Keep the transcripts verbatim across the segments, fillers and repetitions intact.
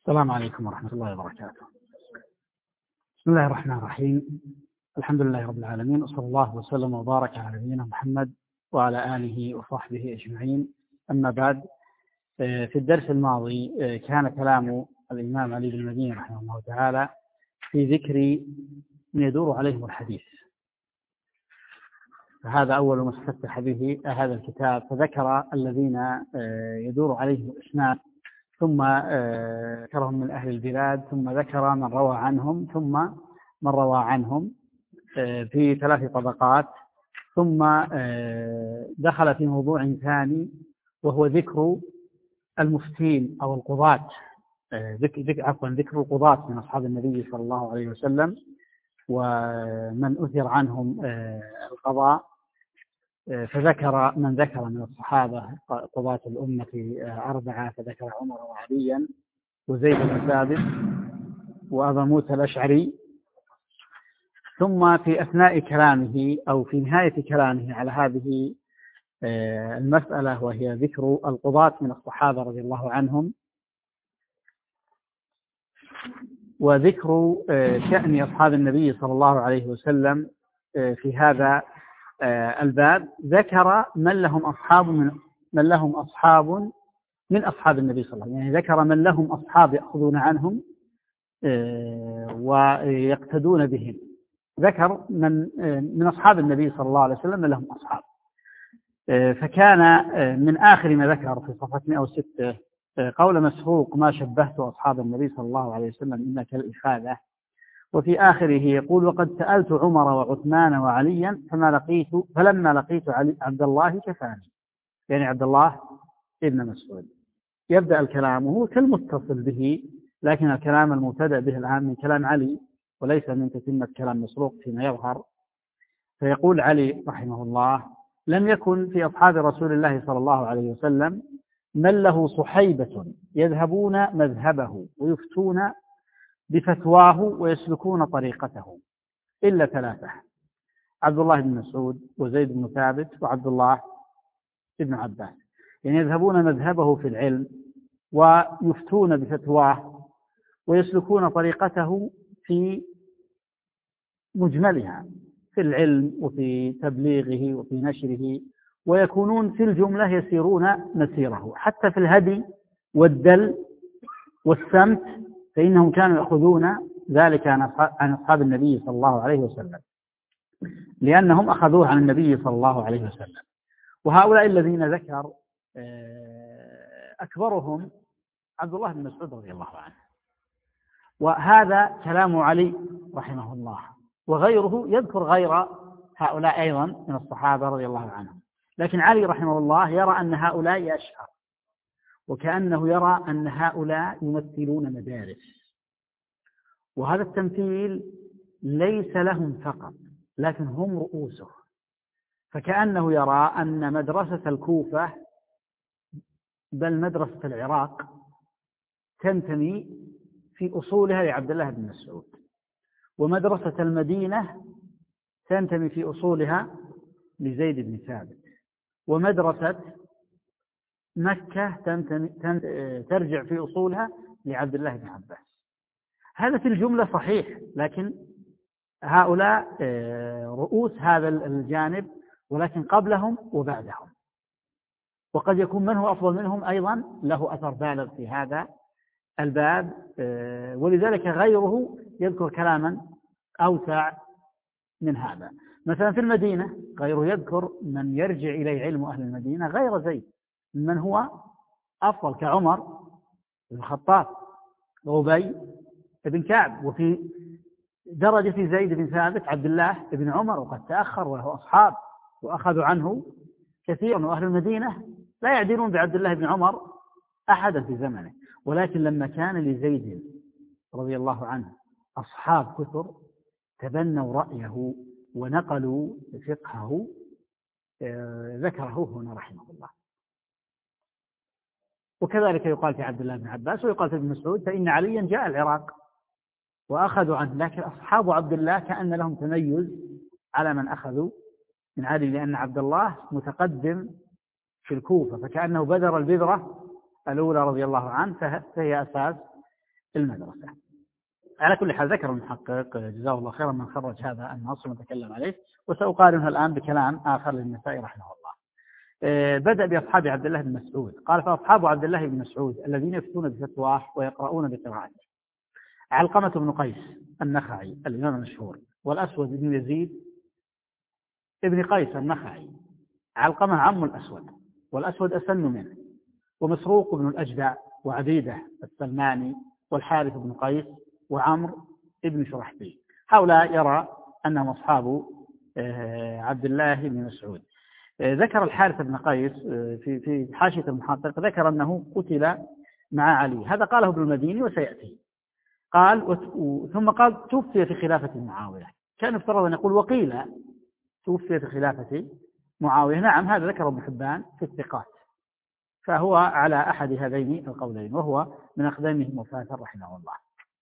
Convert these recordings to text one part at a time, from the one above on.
السلام عليكم ورحمة الله وبركاته. بسم الله الرحمن الرحيم. الحمد لله رب العالمين، وصلى الله وسلم وبارك على نبينا محمد وعلى آله وصحبه أجمعين. أما بعد، في الدرس الماضي كان كلام الإمام علي بن المديني رحمه الله تعالى في ذكر من يدور عليهم الحديث، فهذا أول ما استفتح به هذا الكتاب، فذكر الذين يدور عليهم الإسناد، ثم ذكرهم من أهل البلاد، ثم ذكر من روى عنهم، ثم من روى عنهم في ثلاث طبقات، ثم دخل في موضوع ثاني وهو ذكر المفتين أو القضاة، ذكر عفوا ذكر القضاة من أصحاب النبي صلى الله عليه وسلم ومن أثر عنهم القضاء، فذكر من ذكر من الصحابة قضاة الأمة أربعة، فذكر عمر وعليا وزيد بن ثابت وأبا موسى الأشعري. ثم في أثناء كلامه أو في نهاية كلامه على هذه المسألة وهي ذكر القضاة من الصحابة رضي الله عنهم وذكر شأن أصحاب النبي صلى الله عليه وسلم في هذا الباب، ذكر من لهم أصحاب من من لهم أصحاب من أصحاب النبي صلى الله عليه وسلم، يعني ذكر من لهم أصحاب يأخذون عنهم ويقتدون بهم. ذكر من من أصحاب النبي صلى الله عليه وسلم من لهم أصحاب، فكان من آخر ما ذكر في صفحة مئة وستة قول مسروق: ما شبهت أصحاب النبي صلى الله عليه وسلم إلا كالإخاذة. وفي آخره يقول: وقد سألت عمر وعثمان وعليا فما لقيت فلما لقيت علي عبد الله كفاني، يعني عبد الله ابن مسعود. يبدأ الكلام وهو كالمتصل به، لكن الكلام المبتدأ به الآن من كلام علي وليس من تتمة كلام مسروق فيما يظهر. فيقول علي رحمه الله: لم يكن في أصحاب رسول الله صلى الله عليه وسلم من له صحيبة يذهبون مذهبه ويفتون بفتواه ويسلكون طريقته إلا ثلاثة: عبد الله بن مسعود وزيد بن ثابت وعبد الله بن عباس. يعني يذهبون مذهبه في العلم ويفتون بفتواه ويسلكون طريقته في مجملها في العلم وفي تبليغه وفي نشره، ويكونون في الجملة يسيرون مسيره، حتى في الهدي والدل والسمت فإنهم كانوا يأخذون ذلك عن أصحاب النبي صلى الله عليه وسلم، لأنهم أخذوه عن النبي صلى الله عليه وسلم. وهؤلاء الذين ذكر أكبرهم عبد الله بن مسعود رضي الله عنه، وهذا كلام علي رحمه الله. وغيره يذكر غير هؤلاء أيضا من الصحابة رضي الله عنهم، لكن علي رحمه الله يرى أن هؤلاء أشهر، وكأنه يرى أن هؤلاء يمثلون مدارس، وهذا التمثيل ليس لهم فقط لكن هم رؤوسه. فكأنه يرى أن مدرسة الكوفة بل مدرسة العراق تنتمي في أصولها لعبد الله بن مسعود، ومدرسة المدينة تنتمي في أصولها لزيد بن ثابت، ومدرسة مكة تنتمي ترجع في أصولها لعبد الله بن عباس. هذا في الجملة صحيح، لكن هؤلاء رؤوس هذا الجانب، ولكن قبلهم وبعدهم، وقد يكون من هو أفضل منهم أيضا له أثر بالغ في هذا الباب. ولذلك غيره يذكر كلاما أوسع من هذا. مثلا في المدينة غيره يذكر من يرجع إليه علم أهل المدينة غير زيد من هو أفضل، كعمر بن الخطاب وأبي بن كعب. وفي درجة زيد بن ثابت عبد الله بن عمر، وقد تأخر وله أصحاب وأخذوا عنه كثيرا، وأهل المدينة لا يعدلون بعبد الله بن عمر أحدا في زمنه. ولكن لما كان لزيد رضي الله عنه أصحاب كثر تبنوا رأيه ونقلوا فقهه، ذكره هنا رحمه الله. وكذلك يقال في عبد الله بن عباس ويقال في ابن مسعود: فإن عليا جاء العراق وأخذوا عنه. لكن أصحاب عبد الله كأن لهم تميز على من أخذوا من علي، لأن عبد الله متقدم في الكوفة، فكأنه بذر البذرة الأولى رضي الله عنه، فهي أساس المدرسة. على كل حال ذكر المحقق جزاه الله خيرا من خرج هذا النص ونتكلم عليه، وسأقارنه الآن بكلام آخر للنسائي رحمه الله. بدأ بأصحاب عبد الله بن مسعود، قال: فأصحاب عبد الله بن مسعود الذين يفتون بفتواه ويقرؤون بقراءته علقمة بن قيس النخعي الإمام المشهور، والأسود بن يزيد ابن قيس النخعي. علقمة عم الأسود، والأسود أسن منه، ومسروق بن الأجدع، وعبيدة السلماني، والحارث بن قيس، وعمر ابن شرحبيل. هؤلاء يرى أنهم أصحاب عبد الله بن مسعود. ذكر الحارث بن قيس في في حاشية المحقق، ذكر أنه قتل مع علي، هذا قاله ابن المديني وسيأتي. قال ثم قال: توفي في خلافة معاوية. كان افترض أن يقول: وقيل توفي في خلافة معاوية. نعم، هذا ذكر ابن حبان في الثقات، فهو على أحد هذين القولين، وهو من أقدمهم وفاة رحمه الله.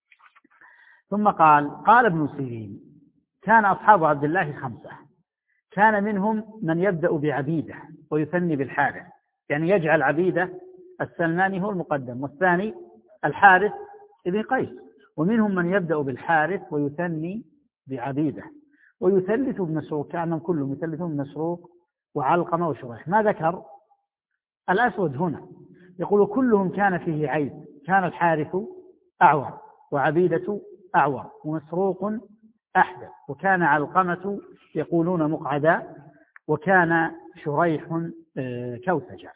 ثم قال: قال ابن سيرين: كان أصحاب عبد الله خمسة، كان منهم من يبدأ بعبيدة ويثني بالحارث، يعني يجعل عبيدة السلماني هو المقدم، والثاني الحارث ابن قيس، ومنهم من يبدأ بالحارث ويثني بعبيدة ويثلث بمسروق، كأنهم كلهم يثلثون بمسروق وعلقمة وشريح. ما ذكر الأسود هنا، يقول: كلهم كان فيه عيب، كان الحارث أعور، وعبيدة أعور، ومسروق أحدث، وكان علقمة يقولون مقعدا، وكان شريح كوسجا.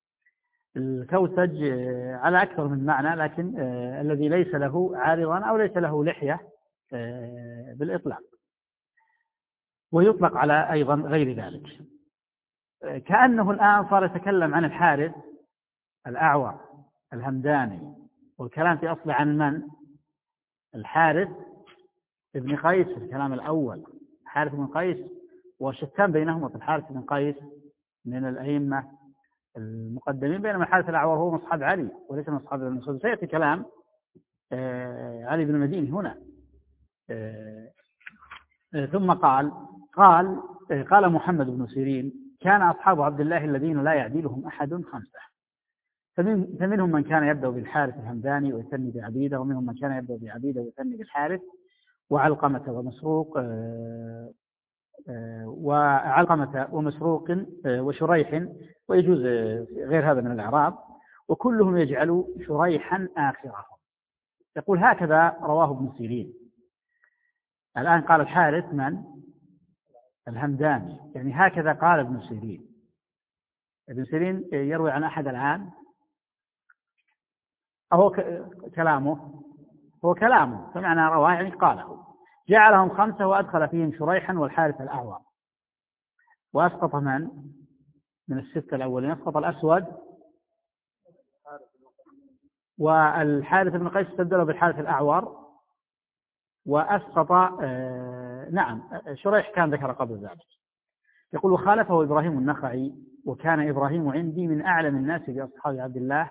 الكوسج على أكثر من معنى، لكن الذي ليس له عارضا أو ليس له لحية بالإطلاق، ويطلق على أيضا غير ذلك. كأنه الآن صار يتكلم عن الحارث الأعور الهمداني، والكلام في أصل عن من؟ الحارث ابن قيس في الكلام الأول، الحارث بن قيس، وشتان بينهما في الحارث بن قيس من الأئمة المقدمين، بينما الحارث الأعور هو مصحاب علي وليس مصحاب ابن مسعود. سيأتي كلام علي بن المديني هنا. ثم قال قال قال محمد بن سيرين: كان أصحاب عبد الله الذين لا يعدلهم أحد خمسة، فمن فمنهم من كان يبدأ بالحارث الهمداني ويثني بعبيدة، ومنهم من كان يبدأ بعبيدة ويثني بالحارث، وعلقمة ومسروق وعلقمة ومسروق وشريح، ويجوز غير هذا من الإعراب، وكلهم يجعل شريحا آخرهم. يقول: هكذا رواه ابن سيرين. الآن قال الحارث من؟ الهمداني، يعني هكذا قال ابن سيرين. ابن سيرين يروي عن أحد الآن، أهو كلامه هو كلامه فمعنى رواه يعني قاله. جعلهم خمسة وأدخل فيهم شريحا والحارث الأعور، وأسقط من من الستة الأولين؟ أسقط الأسود والحارث بن قيس، استبدله بالحارث الأعور، وأسقط آه نعم شريح كان ذكر قبل ذلك. يقول: وخالفه إبراهيم النخعي، وكان إبراهيم عندي من أعلم الناس بأصحاب عبد الله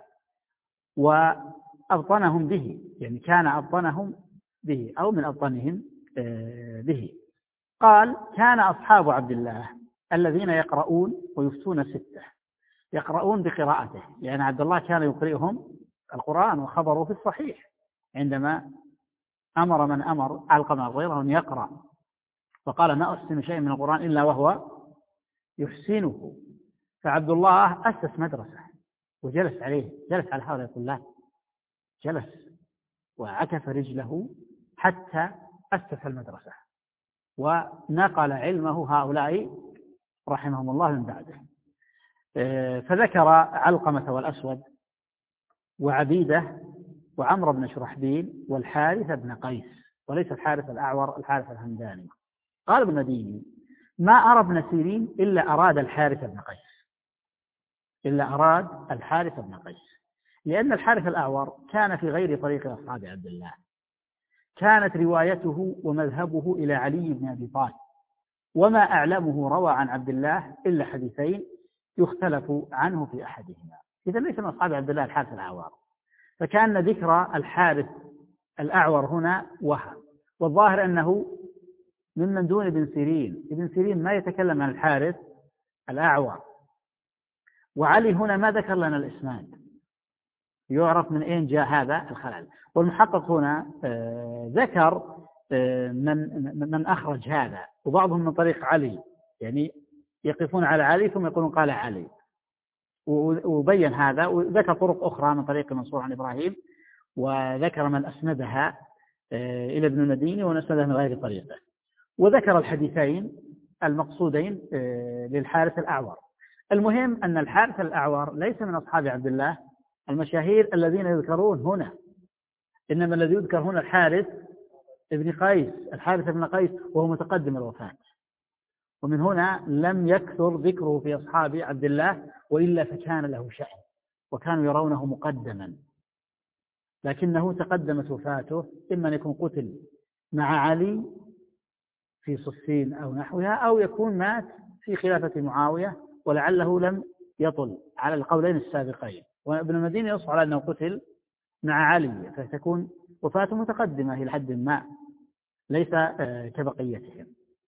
وأبطنهم به، يعني كان أبطنهم به أو من أبطنهم آه به. قال: كان أصحاب عبد الله الذين يقرؤون ويفتون ستة، يقرؤون بقراءته، يعني عبد الله كان يقرئهم القرآن، وخبره في الصحيح عندما أمر من أمر علقمة غيره أن يقرأ، فقال: ما أحسن شيء من القرآن إلا وهو يحسنه. فعبد الله أسس مدرسة وجلس عليه، جلس على هؤلاء الطلاب، جلس وعكف رجله حتى أسس المدرسة، ونقل علمه هؤلاء رحمهم الله من بعده. فذكر علقمة والأسود وعبيدة وعمر بن شرحبيل والحارث بن قيس، وليس الحارث الأعور، الحارث الهمداني. قال ابن مديني: ما أرى ابن سيرين إلا أراد الحارث بن قيس، إلا أراد الحارث بن قيس، لأن الحارث الأعور كان في غير طريق أصحاب عبد الله، كانت روايته ومذهبه إلى علي بن أبي طالب، وما أعلمه روى عن عبد الله إلا حديثين يختلف عنه في أحدهما. إذا ليس من أصحاب عبد الله الحارث الأعور، فكان ذكر الحارث الأعور هنا وهم، والظاهر أنه ممن دون ابن سيرين. ابن سيرين ما يتكلم عن الحارث الأعور، وعلي هنا ما ذكر لنا الإسناد، يعرف من أين جاء هذا الخلل. والمحقق هنا ذكر من من أخرج هذا، وبعضهم من طريق علي، يعني يقفون على علي ثم يقولون قال علي، وبين هذا، وذكر طرق أخرى من طريق منصور عن إبراهيم، وذكر من أسندها إلى ابن المديني ونسندها من غير طريقه، وذكر الحديثين المقصودين للحارث الأعور. المهم أن الحارث الأعور ليس من أصحاب عبد الله المشاهير الذين يذكرون هنا، إنما الذي يذكر هنا الحارث ابن قيس، الحارث ابن قيس، وهو متقدم الوفاة، ومن هنا لم يكثر ذكره في أصحاب عبد الله، وإلا فكان له شأن وكانوا يرونه مقدما، لكنه تقدمت وفاته، إما أن يكون قتل مع علي في صفين أو نحوها، أو يكون مات في خلافة معاوية ولعله لم يطل على القولين السابقين، وابن المديني يصح على أنه قتل مع علي، فتكون وفاته متقدمة إلى حد ما، ليس كبقيتهم.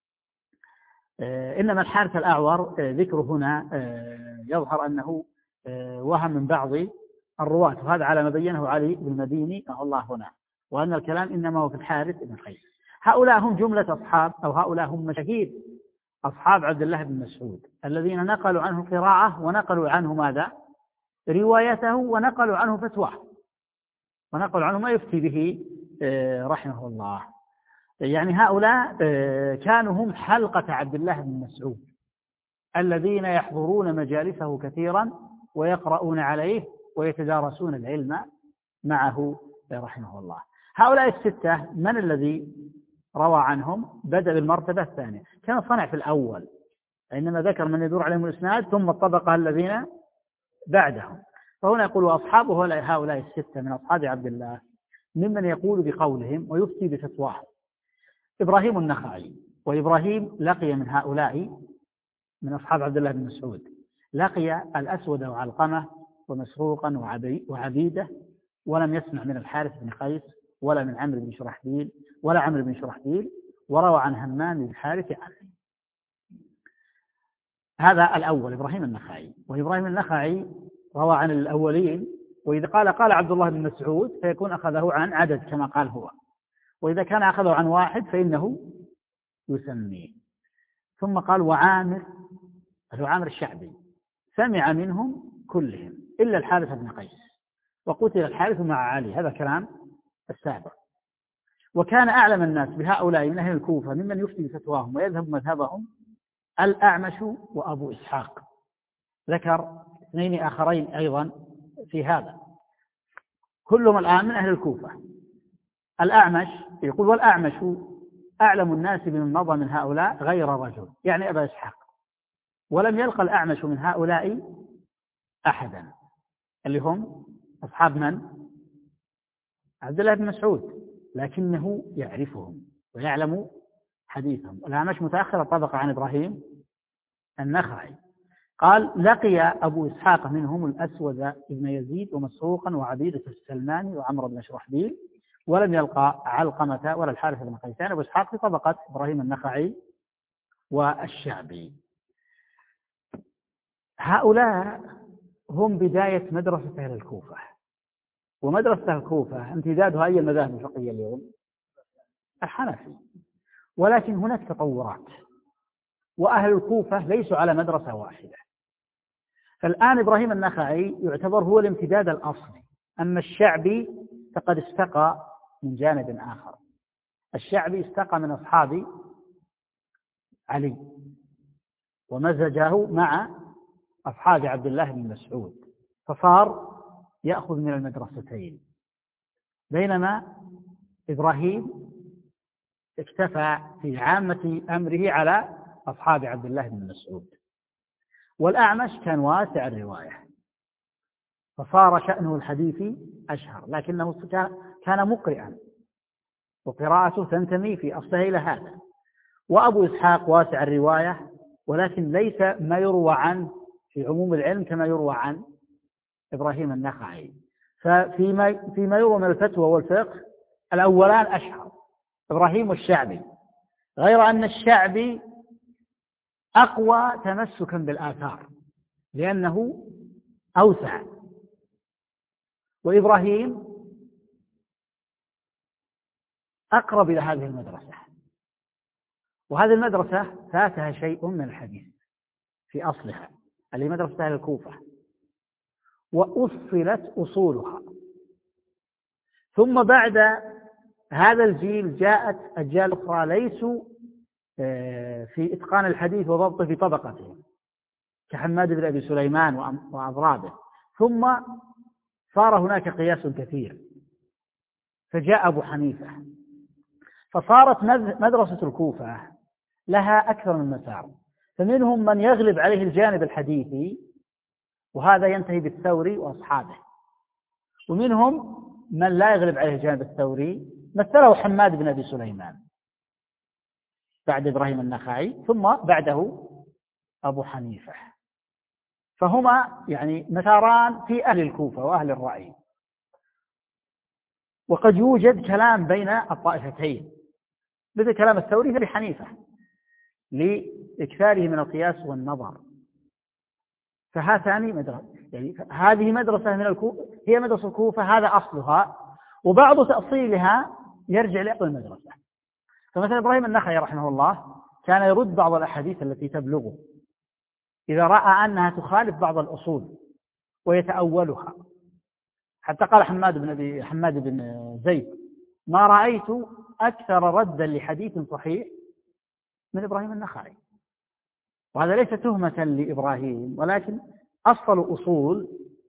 إنما الحارث الأعور ذكره هنا يظهر أنه وهم من بعض الرواة، وهذا على ما بينه علي بن المديني رحمه الله هنا، وأن الكلام إنما هو في الحارث بن قيس. هؤلاء هم جملة أصحاب، أو هؤلاء هم مشاهير أصحاب عبد الله بن مسعود الذين نقلوا عنه القراءة، ونقلوا عنه ماذا؟ روايته، ونقلوا عنه فتواه، ونقلوا عنه ما يفتي به رحمه الله. يعني هؤلاء كانوا هم حلقة عبد الله بن مسعود الذين يحضرون مجالسه كثيرا ويقرؤون عليه ويتدارسون العلم معه رحمه الله. هؤلاء الستة من الذي روى عنهم؟ بدأ بالمرتبة الثانية، كان صنع في الأول، إنما ذكر من يدور عليهم الإسناد ثم الطبقة الذين بعدهم. فهنا يقول أصحابه هؤلاء الستة من أصحاب عبد الله ممن يقول بقولهم ويفتي بفتواهم: إبراهيم النخعي. وإبراهيم لقي من هؤلاء من أصحاب عبد الله بن مسعود، لقي الأسود وعلقمة ومسروقا وعبيدة، ولم يسمع من الحارث بن قيس ولا من عمرو بن شرحبيل ولا عمرو بن شرحبيل، وروى عن همام بن الحارث عنه. هذا الأول إبراهيم النخعي. وإبراهيم النخعي روى عن الأولين، وإذا قال قال عبد الله بن مسعود فيكون أخذه عن عدد كما قال هو، وإذا كان أخذه عن واحد فإنه يسميه. ثم قال وعامر، هو عامر الشعبي، سمع منهم كلهم إلا الحارث بن قيس، وقتل الحارث مع علي، هذا كلام السابق. وكان أعلم الناس بهؤلاء من أهل الكوفة ممن يفتي بفتواهم ويذهب مذهبهم الأعمش وأبو إسحاق. ذكر اثنين آخرين أيضا في هذا، كلهم الآن من أهل الكوفة. الأعمش يقول والأعمش أعلم الناس بمن مضى من هؤلاء غير رجل، يعني أبا إسحاق، ولم يلقى الأعمش من هؤلاء أحدا، اللي هم أصحاب من؟ عبد الله بن مسعود، لكنه يعرفهم ويعلم حديثهم. الأعمش متأخر الطبقة عن إبراهيم النخعي. قال لقي أبو إسحاق منهم الأسود ابن يزيد ومسروقا وعبيدة السلماني وعمر بن شرحبيل، ولم يلقى علقمة ولا الحارث بن قيسان. أبو إسحاق في طبقة إبراهيم النخعي والشعبي. هؤلاء هم بداية مدرسة أهل الكوفة، ومدرسة الكوفة امتدادها أي المذاهب الفقهية اليوم؟ الحنفي. ولكن هناك تطورات، وأهل الكوفة ليسوا على مدرسة واحدة. فالآن إبراهيم النخعي يعتبر هو الامتداد الأصلي، أما الشعبي فقد استقى من جانب آخر. الشعبي استقى من أصحاب علي ومزجه مع أصحاب عبد الله بن مسعود، فصار يأخذ من المدرستين، بينما إبراهيم اكتفى في عامة أمره على أصحاب عبد الله بن مسعود. والأعمش كان واسع الرواية، فصار شأنه الحديثي أشهر، لكنه كان مقرئا وقراءته تنتمي في أصلها إلى هذا. وأبو إسحاق واسع الرواية، ولكن ليس ما يروى عنه في عموم العلم كما يروى عن إبراهيم النخعي. ففيما فيما يروى من الفتوى والفقه الأولان أشهر، إبراهيم والشعبي، غير أن الشعبي أقوى تمسكا بالآثار لأنه أوسع. وإبراهيم أقرب إلى هذه المدرسة، وهذه المدرسة فاتها شيء من الحديث في أصلها، اللي مدرسة أهل الكوفة، وأصلت أصولها. ثم بعد هذا الجيل جاءت أجيال أخرى ليسوا في إتقان الحديث وضبطه في طبقته، كحماد بن أبي سليمان وأضرابه. ثم صار هناك قياس كثير، فجاء أبو حنيفة، فصارت مدرسة الكوفة لها أكثر من مسار، فمنهم من يغلب عليه الجانب الحديثي، وهذا ينتهي بالثوري وأصحابه، ومنهم من لا يغلب عليه الجانب الثوري، مثله حماد بن أبي سليمان بعد إبراهيم النخعي، ثم بعده أبو حنيفة. فهما يعني مساران في أهل الكوفة وأهل الرأي. وقد يوجد كلام بين الطائفتين، مثل كلام الثوري في أبي حنيفة لإكثاره من القياس والنظر. فهاتان مدرسة، يعني هذه مدرسة من الكوفة، هي مدرسة الكوفة، هذا أصلها، وبعض تأصيلها يرجع لأصل المدرسة. فمثلا إبراهيم النخعي رحمه الله كان يرد بعض الأحاديث التي تبلغه إذا رأى أنها تخالف بعض الأصول ويتأولها، حتى قال حماد بن أبي حماد بن زيد: ما رأيت أكثر ردا لحديث صحيح من إبراهيم النخعي. وهذا ليس تهمة لإبراهيم، ولكن أصل أصول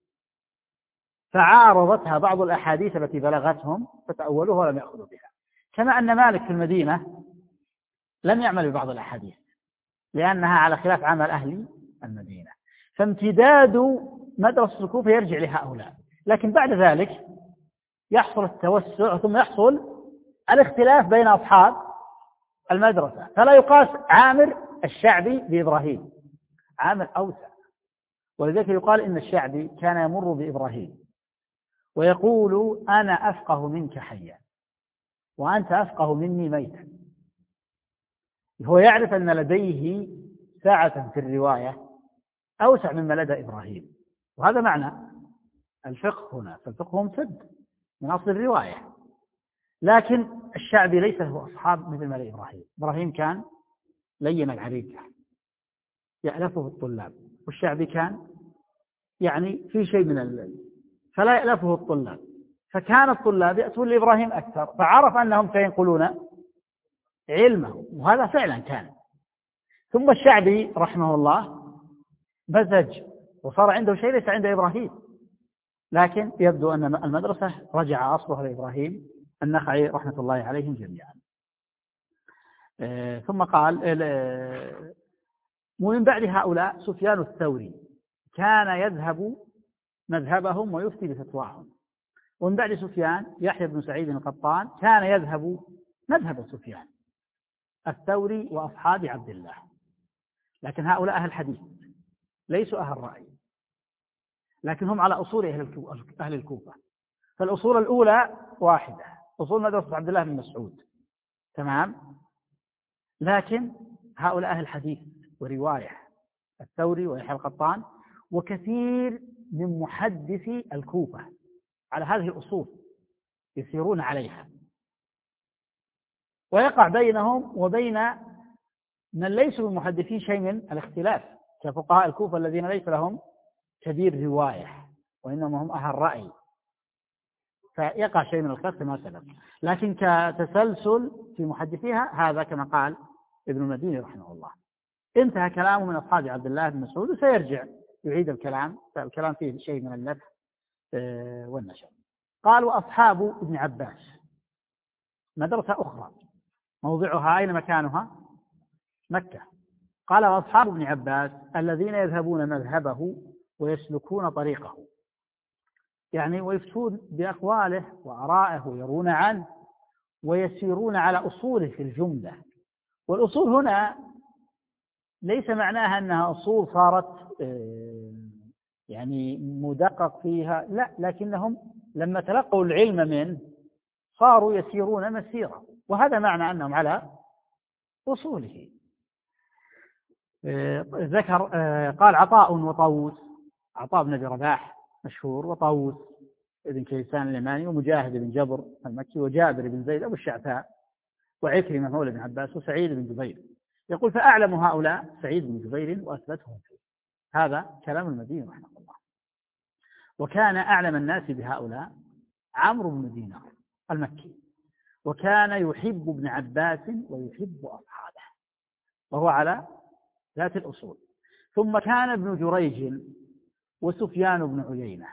فعارضتها بعض الأحاديث التي بلغتهم فتأولوها ولم يأخذوا بها. كما أن مالك في المدينة لم يعمل ببعض الأحاديث لأنها على خلاف عمل أهل المدينة. فامتداد مدرسة الكوفة يرجع لهؤلاء، لكن بعد ذلك يحصل التوسع، ثم يحصل الاختلاف بين أصحاب المدرسة. فلا يقاس عامر الشعبي بإبراهيم، عامر أوسع. ولذلك يقال إن الشعبي كان يمر بإبراهيم ويقول: أنا أفقه منك حيا وأنت أفقه مني ميتا. هو يعرف أن لديه سعة في الرواية أوسع مما لدى إبراهيم، وهذا معنى الفقه هنا. فالفقه ممتد من أصل الرواية، لكن الشعبي ليس له أصحاب مثل ما لإبراهيم. إبراهيم كان لين العريكة يألفه الطلاب، والشعبي كان يعني في شيء من ال... فلا يألفه الطلاب، فكان الطلاب يأتون لإبراهيم أكثر، فعرف أنهم سينقلون علمه، وهذا فعلا كان. ثم الشعبي رحمه الله مزج وصار عنده شيء ليس عند إبراهيم، لكن يبدو أن المدرسة رجع أصلها لإبراهيم النخعي رحمة الله عليهم جميعا. آه ثم قال آه ومن بعد هؤلاء سفيان الثوري كان يذهب مذهبهم ويفتي بفتواهم. ومن بعد سفيان يحيى بن سعيد القطان كان يذهب مذهب سفيان الثوري وأصحاب عبد الله. لكن هؤلاء أهل الحديث ليسوا أهل الرأي، لكن هم على أصول أهل الكوفة. فالأصول الأولى واحدة، أصول مدرسة عبد الله بن مسعود، تمام. لكن هؤلاء أهل الحديث ورواية، الثوري ويحيى القطان وكثير من محدثي الكوفة على هذه الأصول يسيرون عليها، ويقع بينهم وبين من ليسوا محدثين شيء من الاختلاف كفقهاء الكوفة الذين ليس لهم كبير رواية وإنما هم أهل رأي، فيقع شيء من الخلاف كما سبق. لكن كتسلسل في محدثيها هذا كما قال ابن المديني رحمه الله. انتهى كلامه من أصحاب عبد الله بن مسعود، وسيرجع يعيد الكلام، فالكلام فيه شيء من اللف والنشر. قال: وأصحاب ابن عباس مدرسة أخرى موضعها أين مكانها؟ مكة. قال: وأصحاب ابن عباس الذين يذهبون مذهبه ويسلكون طريقه، يعني ويفتون بأقواله وآرائه ويرون عنه ويسيرون على أصوله في الجملة. والأصول هنا ليس معناها أنها أصول صارت يعني مدقق فيها، لا، لكنهم لما تلقوا العلم منه صاروا يسيرون مسيرا، وهذا معنى أنهم على أصوله. ذكر قال: عطاء وطاووس، عطاء بن أبي رباح مشهور، وطاووس بن كيسان اليماني، ومجاهد بن جبر المكي، وجابر بن زيد أبو الشعثاء، وعكرمة مولى بن عباس، وسعيد بن جبير. يقول فأعلم هؤلاء سعيد بن جبير وأثبتهم فيه. هذا كلام المديني رحمه الله. وكان أعلم الناس بهؤلاء عمرو بن دينار المكي، وكان يحب ابن عباس ويحب أصحابه، وهو على ذات الأصول. ثم كان ابن جريج وسفيان بن عيينة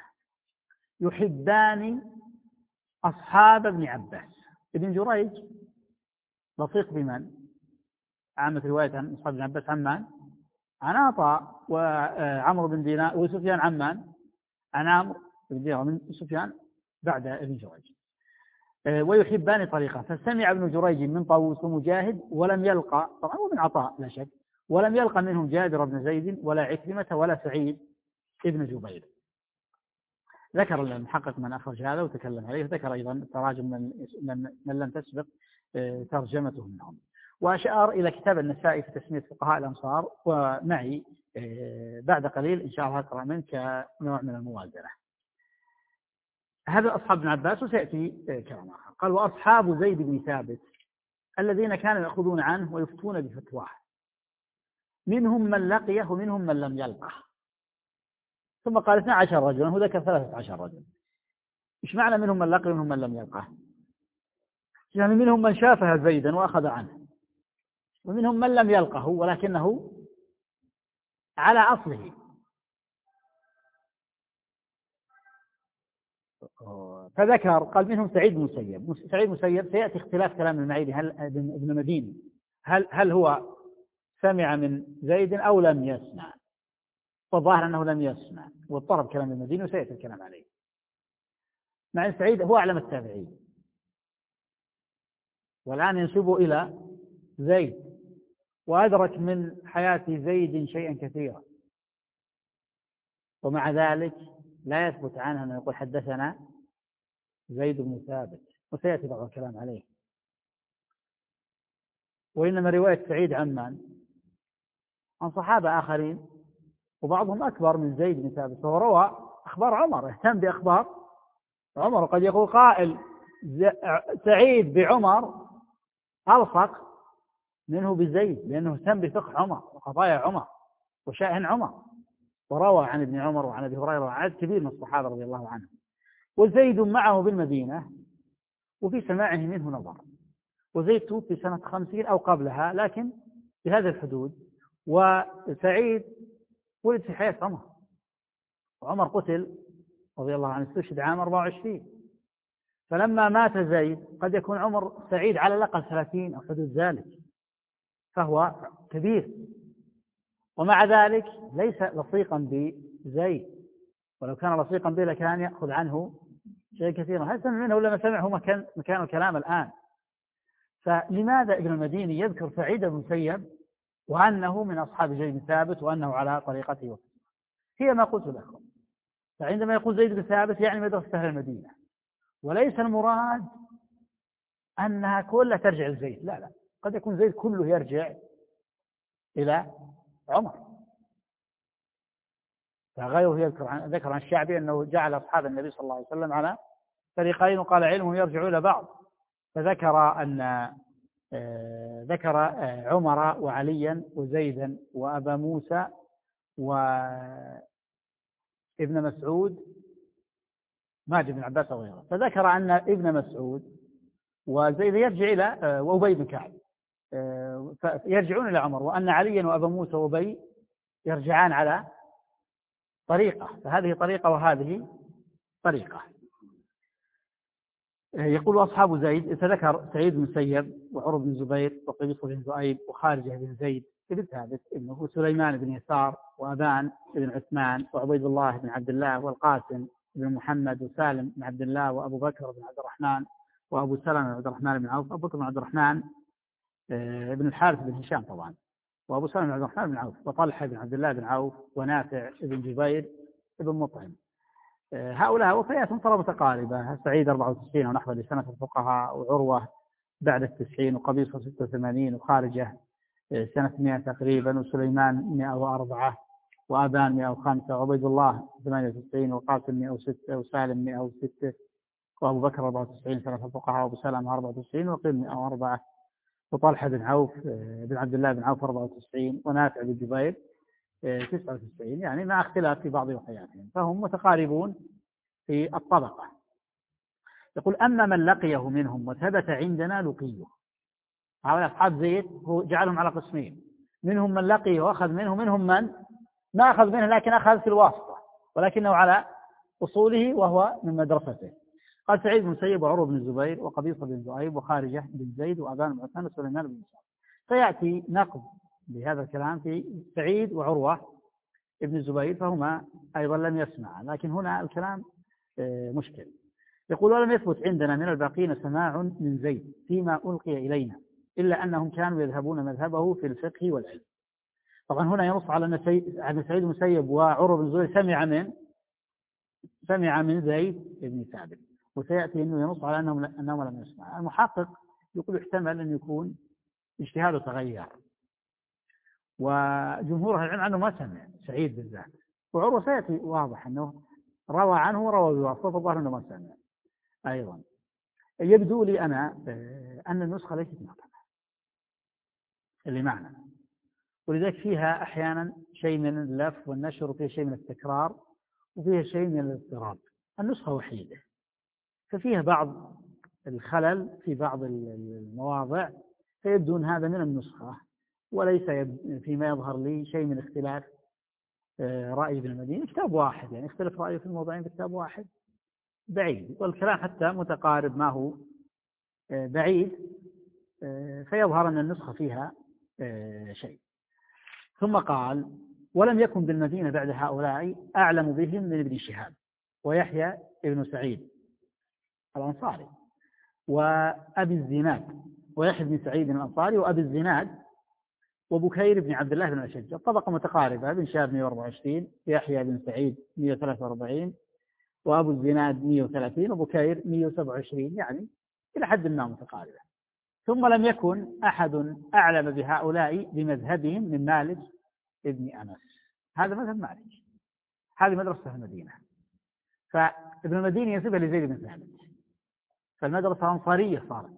يحبان أصحاب ابن عباس. ابن جريج لصيق بمن؟ عامة رواية عن أصحاب ابن عباس عمان عن عطاء، وعمرو بن دينار وسفيان عمان عن عمرو بن دينار من سفيان بعد ابن جريج. ويحبان طريقة. فسمع ابن جريج من طاووس ومجاهد ولم يلقى، طبعا هو من عطاء لا شك، ولم يلقى منهم جابر بن زيد ولا عكرمة ولا سعيد ابن جبير. ذكر المحقق من أخرج هذا وتكلم عليه، ذكر أيضا تراجم من, من لم تسبق ترجمته منهم، وأشار إلى كتاب النسائي في تسمية فقهاء الأمصار، ومعي بعد قليل إن شاء الله أقرأ منه كنوع من الموازنة. هذا أصحاب ابن عباس، وسيأتي كلام آخر. قال وأصحاب زيد بن ثابت الذين كانوا يأخذون عنه ويفتون بفتواه منهم من لقيه ومنهم من لم يلقه. ثم قال اثنا عشر رجلا، هو ذكر ثلاثة عشر رجل. إيش معنى منهم من لقيه ومنهم من لم يلقه؟ يعني منهم من شافها زيدا وأخذ عنه، ومنهم من لم يلقه ولكنه على أصله. فذكر قال منهم سعيد بن مسيب. سعيد بن مسيب سيأتي اختلاف كلام المعيدي، هل ابن مديني هل هل هو سمع من زيد أو لم يسمع؟ والظاهر أنه لم يسمع، واضطرب كلام المديني وسيأتي الكلام عليه. مع أن سعيد هو أعلم التابعين، والآن ينسب إلى زيد، وأدرك من حياة زيد شيئا كثيرا، ومع ذلك لا يثبت عنه أنه يقول حدثنا زيد بن ثابت، وسيأتي بعض الكلام عليه. وإنما رواية سعيد عمان عن صحابة آخرين، وبعضهم أكبر من زيد بن ثابت، فهو روى أخبار عمر، اهتم بأخبار عمر. وقد يقول قائل سعيد بعمر ألصق منه بزيد، لأنه اهتم بفقه عمر وقضايا عمر وشأن عمر، وروى عن ابن عمر وعن أبي هريرة وعن عدد كبير من الصحابة رضي الله عنهم. وزيد معه بالمدينة، وفي سماعه منه نظر. وزيد توفي سنة خمسين أو قبلها، لكن بهذا الحدود. وسعيد ولد في حياة عمر، وعمر قتل رضي الله عنه استشهد عام أربعة وعشرين، فلما مات زيد قد يكون عمر سعيد على الأقل ثلاثين أو حدود ذلك، فهو كبير. ومع ذلك ليس لصيقا بزيد، ولو كان لصيقا به لكان يأخذ عنه شيء كثيرا. هل سمع منه ولا ما سمعه مكان, مكان الكلام الآن؟ فلماذا ابن المديني يذكر سعيد بن مسيب وأنه من أصحاب زيد بن ثابت وأنه على طريقته؟ هي ما قلت لكم، فعندما يقول زيد بن ثابت يعني مدرسة أهل المدينة، وليس المراد أنها كلها ترجع لزيد، لا لا، قد يكون زيد كله يرجع إلى عمر. فغيره يذكر عن ذكر عن الشعبي أنه جعل أصحاب النبي صلى الله عليه وسلم على فريقين، وقال علمهم يرجع إلى بعض. فذكر أن آه ذكر آه عمر وعليا وزيدا وأبا موسى وابن مسعود ماجد بن عباس وغيره. فذكر أن ابن مسعود وزيد يرجع إلى آه وأبي بن كعب آه يرجعون إلى عمر، وأن عليا وأبا موسى وأبي يرجعان على طريقة. فهذه طريقة وهذه طريقة. يقول أصحاب زيد، تذكر سعيد بن مسيب وعروة بن زبير وقبيصة بن زؤيب وخارجة بن زيد بن ثابت ابنه، وسليمان بن يسار وأبان بن عثمان وعبيد الله بن عبد الله والقاسم بن محمد وسالم بن عبد الله وأبو بكر بن عبد الرحمن وأبو سلمة بن عبد الرحمن بن عوف، أبو بكر بن عبد الرحمن بن الحارث بن هشام طبعا، وأبو سلمة بن عبد الرحمن بن عوف، وطلحة بن عبد الله بن عوف، ونافع بن جبير بن مطعم. هؤلاء وفياتهم ترى متقاربة. سعيد أربعة وتسعين ونحو لسنة الفقهاء، وعروة بعد التسعين، وقبيصة ستة وثمانين، وخارجة سنة مئة تقريبا، وسليمان مئة وأربعة، وأبان مئة وخمسة، وعبيد الله ثمانية وتسعين، والقاسم مئة وستة، وسالم مئة وستة، وأبو بكر أربعة وتسعين ثلاثة فقهاء، وأبو سلمة أربعة وتسعين، وقيل مئة وأربعة، وطلحة بن عوف بن عبد الله بن عوف أربعة وتسعين، ونافع بن جبير تسعة وتسعين، يعني مع اختلاف في بعض وحياتهم، فهم متقاربون في الطبقة. يقول أما من لقيه منهم وثبت عندنا لقيه، هؤلاء أصحاب زيد هو جعلهم على قسمين، منهم من لقيه وأخذ منه، منهم من ما أخذ منه لكن أخذ في الواسطة ولكنه على أصوله وهو من مدرسته. قال سعيد بن المسيب وعروة بن الزبير وقبيصة بن زؤيب وخارجة بن زيد وأبان بن عثمان وسليمان بن مسعود. فيأتي نقد بهذا الكلام في سعيد وعروة ابن الزبير، فهما أيضا لم يسمع، لكن هنا الكلام مشكل. يقول ولم يثبت عندنا من الباقين سماع من زيد فيما ألقي إلينا، إلا أنهم كانوا يذهبون مذهبه في الفقه والعلم. طبعا هنا ينص على أن سعيد المسيب وعروة بن الزبير سمع من سمع من زيد بن ثابت، وسيأتي أنه ينص على أنهم أنهم لم يسمع. المحقق يقول احتمل أن يكون اجتهاده تغير، وجمهور العلم عنه ما سمع سعيد بالذات، وعروة سيأتي واضح أنه روى عنه وروى بواسطة، فالظاهر أنه ما سمع أيضا. يبدو لي أنا أن النسخة ليست معتمدة اللي معنا، ولذلك فيها أحيانا شيء من اللف والنشر، وفيها شيء من التكرار، وفيها شيء من الاضطراب. النسخة وحيدة، ففيها بعض الخلل في بعض المواضع، فيبدو أن هذا من النسخة، وليس فيما يظهر لي شيء من اختلاف رأي ابن المديني. كتاب واحد، يعني اختلف رأيه في الموضوعين في كتاب واحد بعيد، والكلام حتى متقارب ما هو بعيد، فيظهر أن النسخة فيها شيء. ثم قال ولم يكن بالمدينة بعد هؤلاء أعلم بهم من ابن شهاب ويحيى ابن سعيد الأنصاري وأبي الزناد، ويحيى بن سعيد الأنصاري وأبي الزناد وبكير بن عبد الله بن الأشج، طبقة متقاربة، ابن شهاب مئة وأربعة وعشرين، يحيى بن سعيد مئة وثلاثة وأربعين، وأبو الزناد مئة وثلاثين، وبكير مئة وسبعة وعشرين، يعني إلى حد ما متقاربة. ثم لم يكن أحد أعلم بهؤلاء بمذهبهم من مالك ابن أنس. هذا مذهب مالك، هذه مدرسة المدينة، فابن المديني ينسبها لزيد بن ثابت، فالمدرسة أنصارية صارت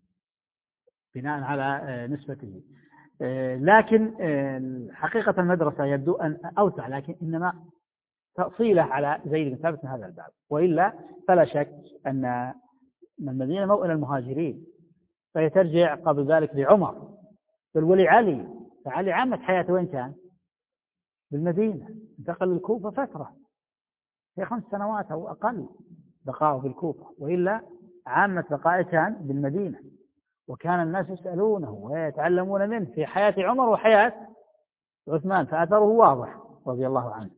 بناء على نسبته. لكن حقيقة المدرسة يبدو أن أوسع، لكن إنما تأصيله على زيد بن ثابت من هذا الباب، وإلا فلا شك أن المدينة موئل المهاجرين، فهي ترجع قبل ذلك لعمر والولي علي، فعلي عامة حياته وين كان؟ بالمدينة، انتقل للكوفة فترة هي خمس سنوات أو أقل بقاؤه بالكوفة، وإلا عامة بقائه كان بالمدينة، وكان الناس يسألونه ويتعلمون منه في حياة عمر وحياة عثمان، فأثره واضح رضي الله عنه.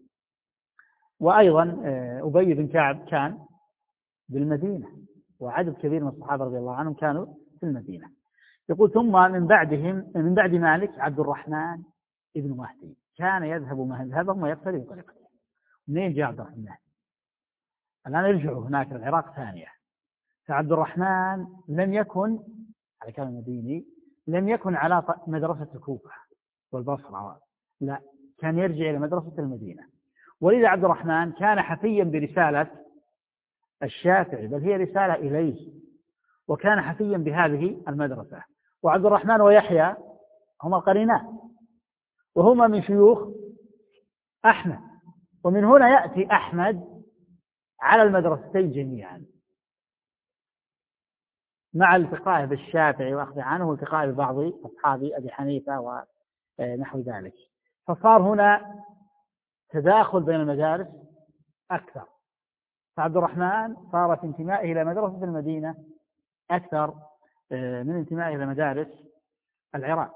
وأيضا أبي بن كعب كان بالمدينة، وعدد كبير من الصحابة رضي الله عنهم كانوا في المدينة. يقول ثم من بعدهم من بعد مالك عبد الرحمن ابن مهدي كان يذهب مذهبهم ويقتدي بطريقته. منين جاء عبد الرحمن؟ الآن يرجعوا هناك العراق ثانية. فعبد الرحمن لم يكن على كلام المديني لم يكن على مدرسة الكوفة والبصرة، لا، كان يرجع إلى مدرسة المدينة. ولذا عبد الرحمن كان حفيا برسالة الشافعي، بل هي رسالة إليه، وكان حفيا بهذه المدرسة. وعبد الرحمن ويحيى هما قرينان، وهما من شيوخ أحمد، ومن هنا يأتي أحمد على المدرستين جميعا، مع التقائه بالشافعي وأخذ عنه والتقائه ببعض أصحاب أبي حنيفة ونحو ذلك، فصار هنا تداخل بين المدارس أكثر. فعبد الرحمن صار في انتمائه إلى مدرسة المدينة أكثر من انتمائه إلى مدارس العراق.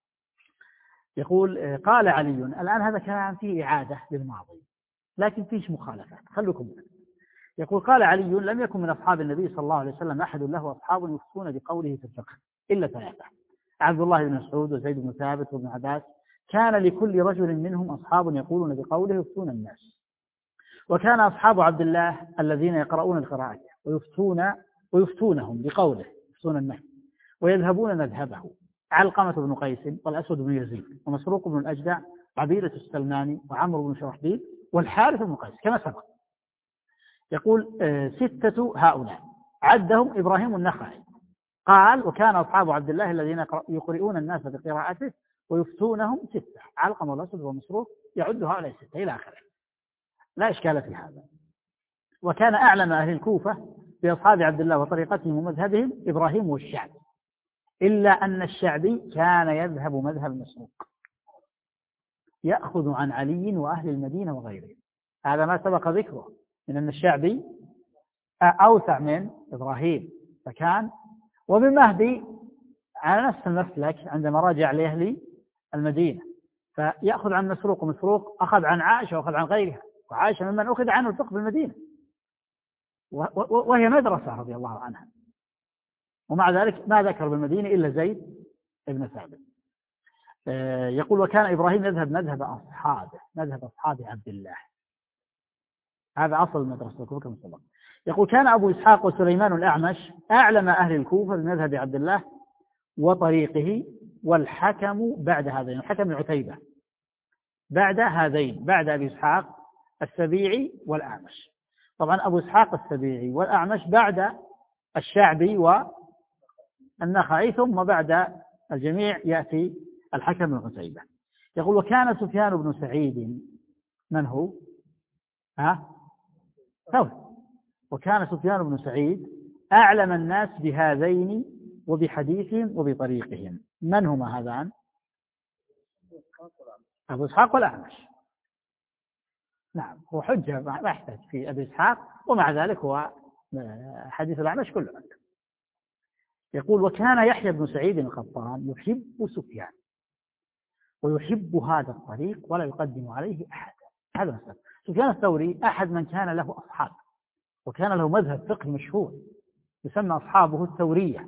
يقول قال علي، الآن هذا كلام فيه إعادة للماضي لكن فيه مخالفات، خلوكم منه. يقول قال علي لم يكن من أصحاب النبي صلى الله عليه وسلم أحد له أصحاب يفتون بقوله في الفقه إلا ثلاثة: عبد الله بن مسعود وزيد بن ثابت وابن عباس، كان لكل رجل منهم أصحاب يقولون بقوله يفتون الناس. وكان أصحاب عبد الله الذين يقرؤون القراءة ويفتون ويفتونهم بقوله يفتون الناس ويذهبون مذهبه: علقمة بن قيس والأسود بن يزيد ومسروق بن الأجدع عبيدة السلماني وعمرو بن شرحبيل والحارث بن قيس كما سبق. يقول ستة هؤلاء عدهم إبراهيم النخعي قال: وكان أصحاب عبد الله الذين يقرؤون الناس بقراءته ويفتونهم ستة، علقمة والأسود ومسروق، يعد هؤلاء ستة إلى آخره، لا إشكال في هذا. وكان أعلم أهل الكوفة بأصحاب عبد الله وطريقتهم ومذهبهم إبراهيم والشعبي، إلا أن الشعبي كان يذهب مذهب مسروق، يأخذ عن علي وأهل المدينة وغيرهم. هذا ما سبق ذكره من أن الشعبي أوسع من إبراهيم، فكان ومن مهدي على نفس المسلك عندما راجع لأهل المدينة، فيأخذ عن مسروق، ومسروق أخذ عن عائشة وأخذ عن غيرها، وعائشة ممن أخذ عنه الفقه في المدينة وهي مدرسة رضي الله عنها، ومع ذلك ما ذكر بالمدينة إلا زيد ابن ثابت. يقول: وكان إبراهيم يذهب مذهب أصحابه، مذهب أصحاب عبد الله، هذا أصل المدرسة كما سبق. يقول: كان أبو إسحاق وسليمان الأعمش أعلم أهل الكوفة بمذهب عبد الله وطريقه، والحكم بعد هذين، الحكم العتيبة بعد هذين، بعد أبي إسحاق السبيعي والأعمش. طبعا أبو إسحاق السبيعي والأعمش بعد الشعبي والنخعي، ثم بعد الجميع يأتي الحكم العتيبة. يقول: وكان سفيان بن سعيد، من هو؟ ها؟ ثوري. وكان سفيان بن سعيد أعلم الناس بهذين وبحديثهم وبطريقهم. من هما هذان؟ أبو إسحاق والأعمش. نعم، هو حجة ما يحتاج في أبي إسحاق، ومع ذلك هو حديث الأعمش كله عنده. يقول: وكان يحيى بن سعيد القطان يحب سفيان ويحب هذا الطريق ولا يقدم عليه أحد. هذا مثلا سفيان الثوري أحد من كان له أصحاب، وكان له مذهب فقه مشهور يسمى أصحابه الثورية،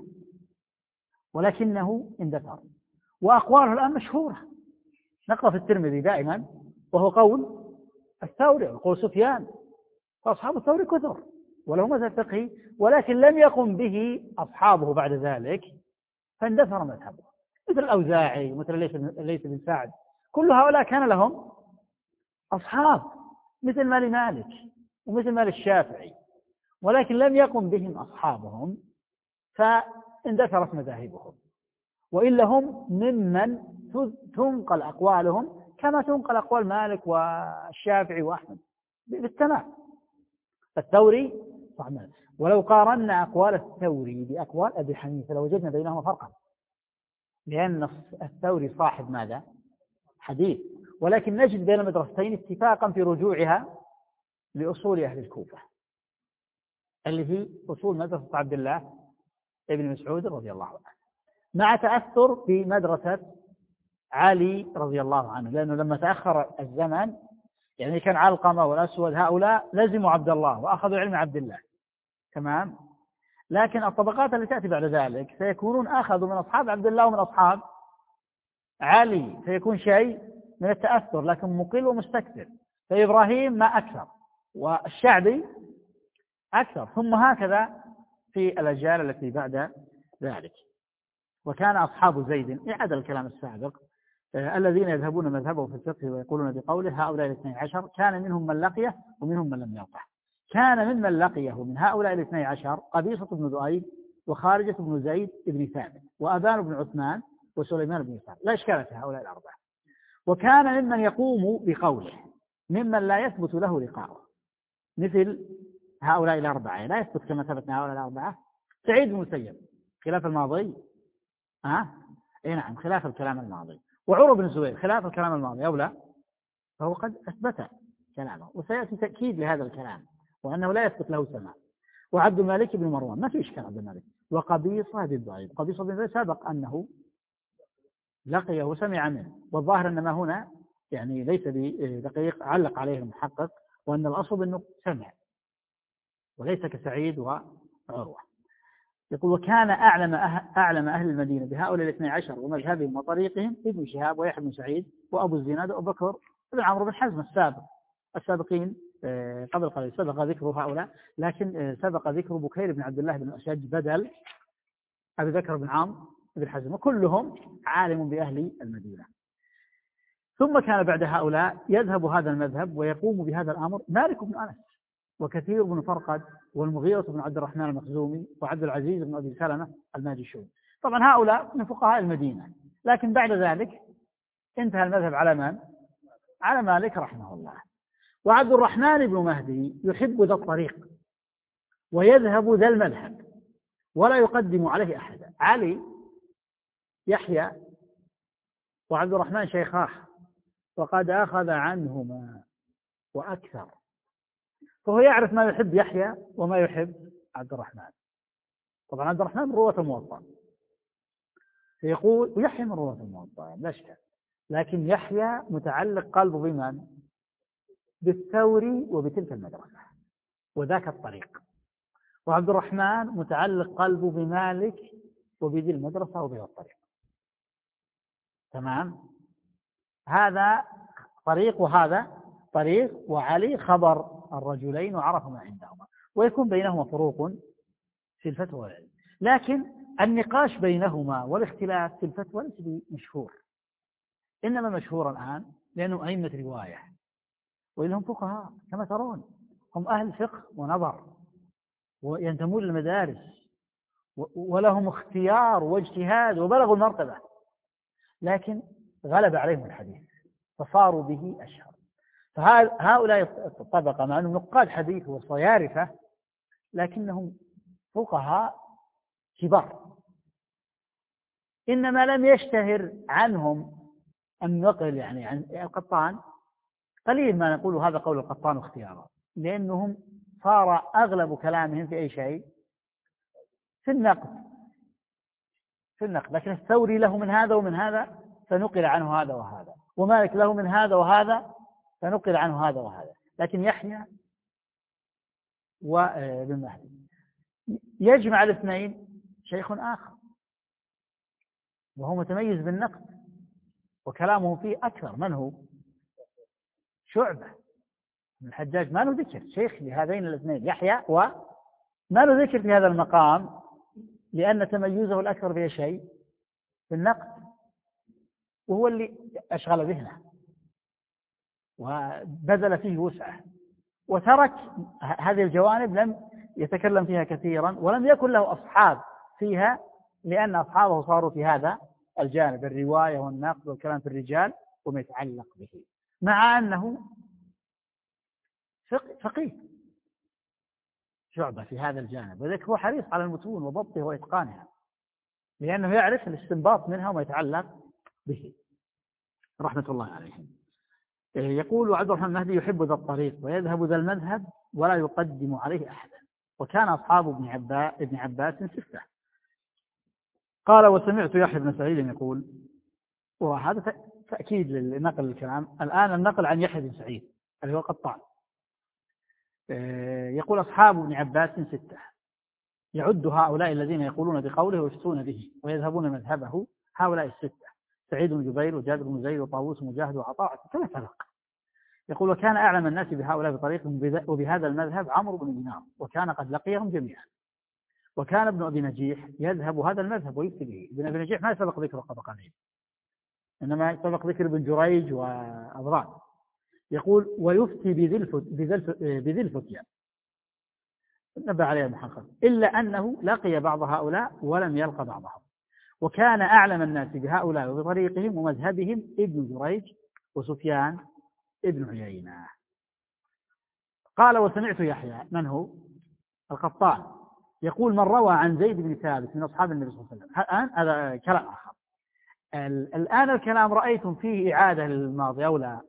ولكنه اندثر، وأقواله الآن مشهورة نقرأ في الترمذي دائما، وهو قول الثوري وقول سفيان، فأصحاب الثوري كثر وله مذهب فقهي، ولكن لم يقم به أصحابه بعد ذلك فاندثر مذهبه، مثل الأوزاعي ومثل ليث بن سعد، كل هؤلاء كان لهم أصحاب مثل مال مالك ومثل مال الشافعي، ولكن لم يقم بهم أصحابهم فاندثرت مذاهبهم، وإلا هم ممن تنقل أقوالهم كما تنقل أقوال مالك والشافعي وأحمد بالتمام. الثوري صحيح، ولو قارنا أقوال الثوري بأقوال أبي حنيفة لوجدنا بينهما فرقا، لأن الثوري صاحب ماذا؟ حديث، ولكن نجد بين المدرستين اتفاقا في رجوعها لأصول أهل الكوفة اللي هي أصول مدرسة عبد الله ابن مسعود رضي الله عنه، مع تأثر بمدرسة علي رضي الله عنه، لأنه لما تأخر الزمن يعني كان علقمة والأسود هؤلاء لزموا عبد الله وأخذوا علم عبد الله تمام، لكن الطبقات التي تأتي بعد ذلك سيكونون أخذوا من أصحاب عبد الله ومن أصحاب علي، فيكون شيء من التأثر لكن مقل ومستكثر، فإبراهيم ما أكثر والشعبي أكثر، ثم هكذا في الأجيال التي بعد ذلك. وكان أصحاب زيد، إعاد الكلام السابق، آه الذين يذهبون مذهبه في الفقه ويقولون بقوله هؤلاء الاثني عشر، كان منهم من لقيه ومنهم من لم يلقه. كان ممن لقيه من هؤلاء الاثني عشر قبيصة بن ذؤيب وخارجة بن زيد بن ثابت وأبان بن عثمان وسليمان بن يسار، لا إشكال في هؤلاء الأربعة. وكان ممن يقوم بقوله ممن لا يثبت له لقاؤه، مثل هؤلاء الأربعة لا يثبت كما ثبتنا هؤلاء الأربعة. سعيد بن المسيب خلاف الماضي، ها إيه نعم خلاف الكلام الماضي، وعروة بن الزبير خلاف الكلام الماضي أو لا، فهو قد أثبت كلامه، وسيأتي تأكيد لهذا الكلام وأنه لا يثبت له سماع. وعبد الملك بن مروان ما في إشكال عبد الملك، وقبيصة بن ذؤيب، قبيصة بن ذؤيب سبق أنه لقيه وسمع منه، والظاهر أن ما هنا يعني ليس بدقيق، علق عليه المحقق وأن الأصل أنه سمع وليس كسعيد وعروة. يقول: وكان أعلم أهل, أعلم أهل المدينة بهؤلاء الاثني عشر ومذهبهم وطريقهم ابن شهاب ويحيى بن سعيد وأبو الزناد وأبو بكر بن عمرو بن حزم السابق السابقين قبل قليل، سبق ذكر هؤلاء، لكن سبق ذكر بكير بن عبد الله بن الأشج بدل أبي بكر بن عمرو بن حزم، وكلهم عالم بأهل المدينة. ثم كان بعد هؤلاء يذهب هذا المذهب ويقوم بهذا الأمر مالك بن أنس وكثير بن فرقد والمغيرة بن عبد الرحمن المخزومي وعبد العزيز بن أبي سلمة الماجشوني. طبعا هؤلاء من فقهاء المدينة، لكن بعد ذلك انتهى المذهب على من؟ على مالك رحمه الله. وعبد الرحمن بن مهدي يحب ذا الطريق ويذهب ذا المذهب ولا يقدم عليه أحدا. علي يحيى وعبد الرحمن شيخاه وقد أخذ عنهما وأكثر، فهو يعرف ما يحب يحيى وما يحب عبد الرحمن. طبعا عبد الرحمن من رواة الموطأ، فيقول ويحيى من رواة الموطأ لا شك، لكن يحيى متعلق قلبه بمن؟ بالثوري وبتلك المدرسة وذاك الطريق، وعبد الرحمن متعلق قلبه بمالك وبذي المدرسة وبذي الطريق. تمام؟ هذا طريق وهذا طريق، وعلي خبر الرجلين وعرف ما عندهما، ويكون بينهما فروق في الفتوى والعلم، لكن النقاش بينهما والاختلاف في الفتوى ليس مشهور، إنما مشهور الآن لأنهم أئمة رواية وإنهم فقهاء كما ترون، هم أهل فقه ونظر وينتمون للمدارس ولهم اختيار واجتهاد وبلغوا المرتبة، لكن غلب عليهم الحديث فصاروا به أشهر. فهؤلاء الطبقة مع أنهم نقاد حديث وصيارفة لكنهم فقهاء كبار، إنما لم يشتهر عنهم النقل يعني عن القطان، قليل ما نقول هذا قول القطان واختياره، لأنهم صار أغلب كلامهم في أي شيء؟ في النقد في النقد لكن الثوري له من هذا ومن هذا فنقل عنه هذا وهذا، ومالك له من هذا وهذا فنقل عنه هذا وهذا، لكن يحيى وابن مهدي يجمع الاثنين شيخ آخر وهو متميز بالنقد وكلامه فيه أكثر. من هو؟ شعبة من الحجاج، ما له ذكر شيخ لهذين الاثنين يحيى، وما له ذكر في هذا المقام لأن تميزه الأكثر في شيء في النقد، وهو اللي أشغل ذهنه وبذل فيه وسعه وترك هذه الجوانب لم يتكلم فيها كثيرا ولم يكن له أصحاب فيها، لأن أصحابه صاروا في هذا الجانب الرواية والنقد والكلام في الرجال وما يتعلق به، مع أنه فقيه شعبة في هذا الجانب، وذلك هو حريص على المتون وضبطها وإتقانها لأنه يعرف الاستنباط منها وما يتعلق به رحمة الله عليهم. يقول عبد الرحمن المهدي يحب ذا الطريق ويذهب ذا المذهب ولا يقدم عليه أحدا، وكان أصحاب ابن عباس, ابن عباس ستة. قال وسمعت يحيى بن سعيد يقول، وهذا تأكيد لنقل الكلام الآن، النقل عن يحيى بن سعيد اللي هو القطان، يقول أصحاب ابن عباس ستة، يعد هؤلاء الذين يقولون بقوله ويفتون به ويذهبون مذهبه هؤلاء الستة: سعيد بن جبير وجابر بن زيد وطاووس ومجاهد وعطاء كما سبق. يقول وكان أعلم الناس بهؤلاء بطريقهم وبهذا المذهب عمرو بن دينار، وكان قد لقيهم جميعا. وكان ابن أبي نجيح يذهب هذا المذهب ويفتي به. ابن أبي نجيح ما سبق ذكره قبل قليل، إنما سبق ذكر ابن جريج وأضران. يقول ويفتي بذي الفتيا، نبه عليه المحقق، إلا أنه لقي بعض هؤلاء ولم يلقى بعضهم. وكان أعلم الناس بهؤلاء وبطريقهم ومذهبهم ابن جريج وسفيان ابن عيينة. قال وسمعت يحيى، من هو؟ القطان، يقول من روى عن زيد بن ثابت من أصحاب النبي صلى الله عليه وسلم. الآن هذا كلام آخر، الآن الكلام رأيتم فيه إعادة للماضي أو لا؟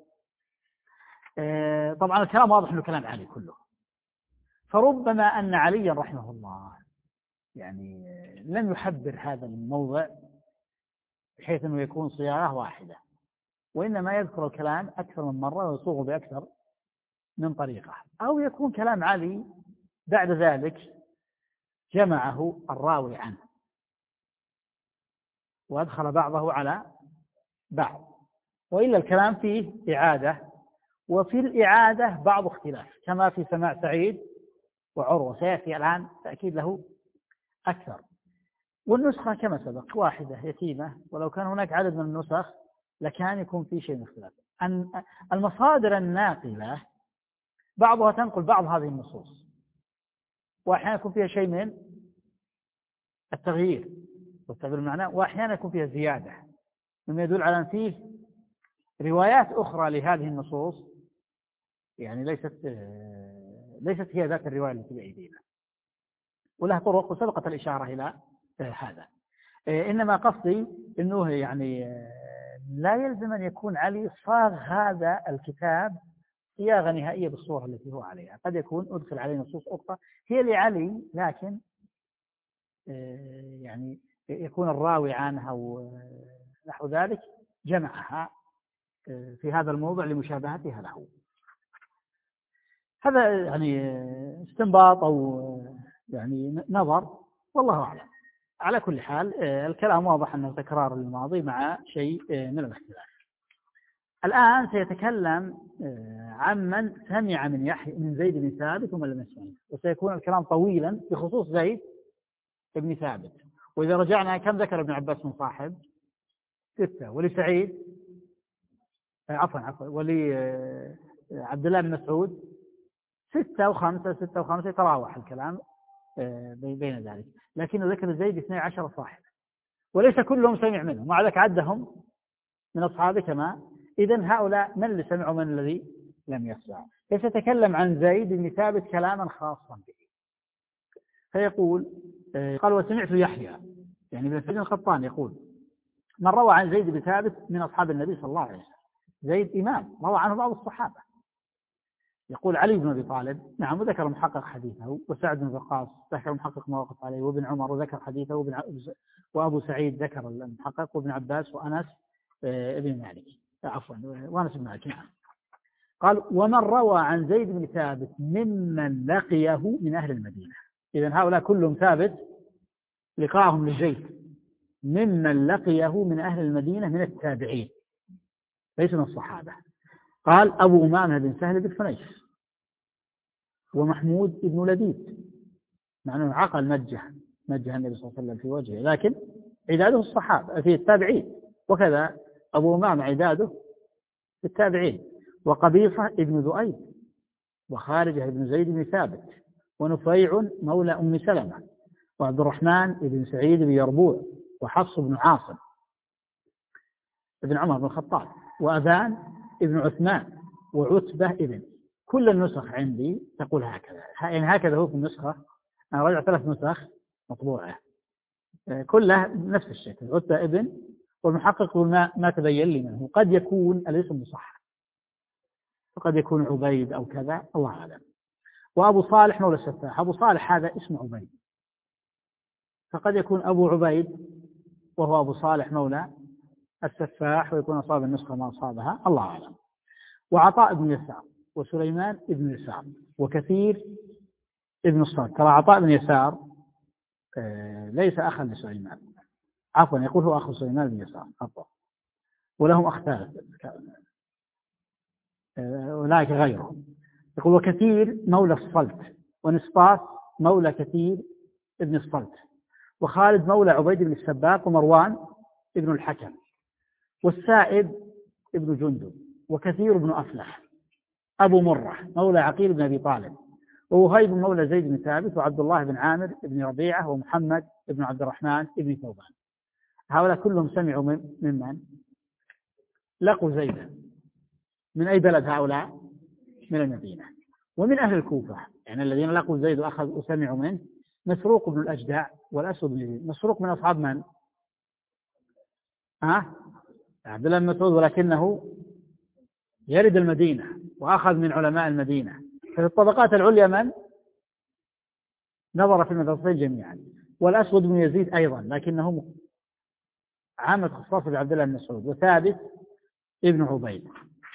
طبعا الكلام واضح أنه كلام علي كله، فربما أن عليا رحمه الله يعني لم يحبر هذا الموضع بحيث أنه يكون صياغة واحدة، وإنما يذكر الكلام أكثر من مرة ويصوغه بأكثر من طريقة، أو يكون كلام علي بعد ذلك جمعه الراوي عنه وأدخل بعضه على بعض، وإلا الكلام فيه إعادة، وفي الإعادة بعض اختلاف كما في سماع سعيد وعروة، سيأتي الآن تأكيد له أكثر. والنسخة كما سبق واحدة يتيمة، ولو كان هناك عدد من النسخ لكان يكون في شيء من اختلاف. أن المصادر الناقلة بعضها تنقل بعض هذه النصوص، وأحيانا يكون فيها شيء من التغيير والتغيير المعنى، وأحيانا يكون فيها زيادة، مما يدل على أن فيه روايات أخرى لهذه النصوص، يعني ليست ليست هي ذات الرواية التي بأيدينا، ولها طرق وسبقت الإشارة إلى هذا. إنما قصدي أنه يعني لا يلزم أن يكون علي صاغ هذا الكتاب صياغة نهائية بالصورة التي هو عليها، قد يكون أدخل عليه نصوص أخرى هي لعلي، لكن يعني يكون الراوي عنها ونحو ذلك جمعها في هذا الموضع لمشابهتها له. هذا يعني استنباط أو يعني نظر، والله أعلم. على كل حال الكلام واضح أنه تكرار الماضي مع شيء من الاختلاف. الآن سيتكلم عن من سمع من يحيى من زيد بن ثابت ومن لم يسمع، وسيكون الكلام طويلا بخصوص زيد بن ثابت. وإذا رجعنا كم ذكر ابن عباس من صاحب؟ ستة. ولسعيد عفوا عفوا ولعبد الله بن مسعود ستة وخمسة ستة وخمسة، يتراوح الكلام بين ذلك، لكن ذكر زيد اثني عشر صاحب، وليس كلهم سمع منه، مع ذلك عدهم من أصحابه كما. إذن هؤلاء من اللي سمعوا من الذي لم يسمع؟ فسيتكلم عن زيد بن ثابت كلاما خاصا به، فيقول قال وسمعت يحيى يعني بن سعيد القطان يقول من روى عن زيد بن ثابت من أصحاب النبي صلى الله عليه وسلم. زيد إمام روى عنه بعض الصحابة. يقول علي بن أبي طالب نعم وذكر محقق حديثه، وسعد بن وقاص ذكر محقق ما وقف عليه، وابن عمر وذكر حديثه، وابن وأبو سعيد ذكر المحقق، وابن عباس وأنس ابن مالك عفوا وأنس بن مالك نعم. قال ومن روى عن زيد بن ثابت ممن لقيه من أهل المدينة. إذن هؤلاء كلهم ثابت لقاهم لزيد ممن لقيه من أهل المدينة من التابعين ليس من الصحابة. قال أبو أمامة بن سهل بن حنيف ومحمود بن لبيد، مع أنه عقل مجه مجه النبي صلى الله عليه وسلم في وجهه، لكن عداده الصحابة في التابعين، وكذا أبو أمامة عداده في التابعين. وقبيصة ابن ذؤيب وخارجة ابن زيد بن ثابت ونفيع مولى أم سلمة وعبد الرحمن بن سعيد بن يربوع وحفص بن عاصم ابن عمر بن الخطاب وأبان ابن عثمان وعتبة ابن. كل النسخ عندي تقول هكذا، يعني هكذا هو في النسخة. أنا رجع ثلاث نسخ مطبوعة كلها نفس الشكل عتبة ابن، والمحقق ما, ما تبين لي منه قد يكون الاسم صح وقد يكون عبيد أو كذا الله أعلم. وأبو صالح مولى السفاح، أبو صالح هذا اسم عبيد، فقد يكون أبو عبيد وهو أبو صالح مولى السفاح، ويكون أصاب النسخة ما أصابها الله أعلم. وعطاء بن يسار وسليمان بن يسار وكثير ابن الصالح. ترى عطاء بن يسار ليس أخا لسليمان، عفوا يقول هو أخو سليمان بن يسار عفوا، ولهم أخ ثالث أولئك غيرهم. يقول وكثير مولى الصلت ونسطاس مولى كثير ابن الصلت وخالد مولى عبيد بن السباق ومروان ابن الحكم والسائب ابن جندب وكثير ابن أفلح أبو مرة مولى عقيل بن أبي طالب ووهيب مولى زيد بن ثابت وعبد الله بن عامر بن ربيعة ومحمد بن عبد الرحمن بن ثوبان. هؤلاء كلهم سمعوا من ممن لقوا زيدا. من أي بلد هؤلاء؟ من المدينة. ومن أهل الكوفة يعني الذين لقوا زيد وأخذوا وسمعوا منه مسروق بن الأجدع والأسود بن زيد. مسروق من أصحاب من؟ ها؟ عبد الله بن مسعود، ولكنه يرد المدينة وأخذ من علماء المدينة. في الطبقات العليا من نظر في المدرسين جميعا. والأسود بن يزيد أيضا لكنه عامة خصاصة بعبد الله بن مسعود. وثابت ابن عبيد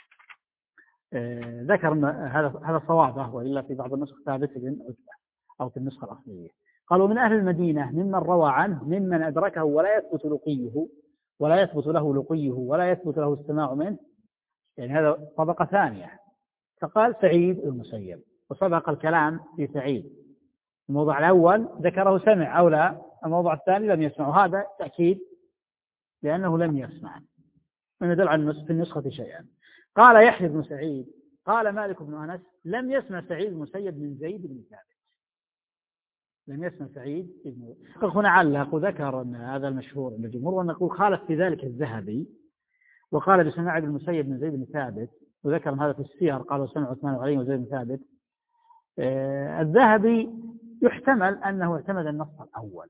آه ذكر هذا هذا صوابه، وإلا في بعض النسخ ثابت بن عتبة أو في النسخة الأصلية. قالوا من أهل المدينة ممن روى عنه ممن أدركه ولا يثبت لقيه ولا يثبت له لقيه ولا يثبت له السماع منه، يعني هذا طبقة ثانية. فقال سعيد المسيب، وسبق الكلام في سعيد. الموضوع الأول ذكره سمع أو لا، الموضوع الثاني لم يسمع، وهذا تأكيد لأنه لم يسمع. من يدل على في النسخة شيئا. قال يحيى بن سعيد قال مالك بن أنس لم يسمع سعيد المسيب من زيد بن ثابت. لم يسمع سعيد بن هنا علق وذكر أن هذا المشهور عند الجمهور، ونقول خالف في ذلك الذهبي وقال بسماع ابن المسيب من زيد بن ثابت، وذكر هذا في السير قال وسمع عثمان وعلي وزيد بن ثابت. آه الذهبي يحتمل أنه اعتمد النص الأول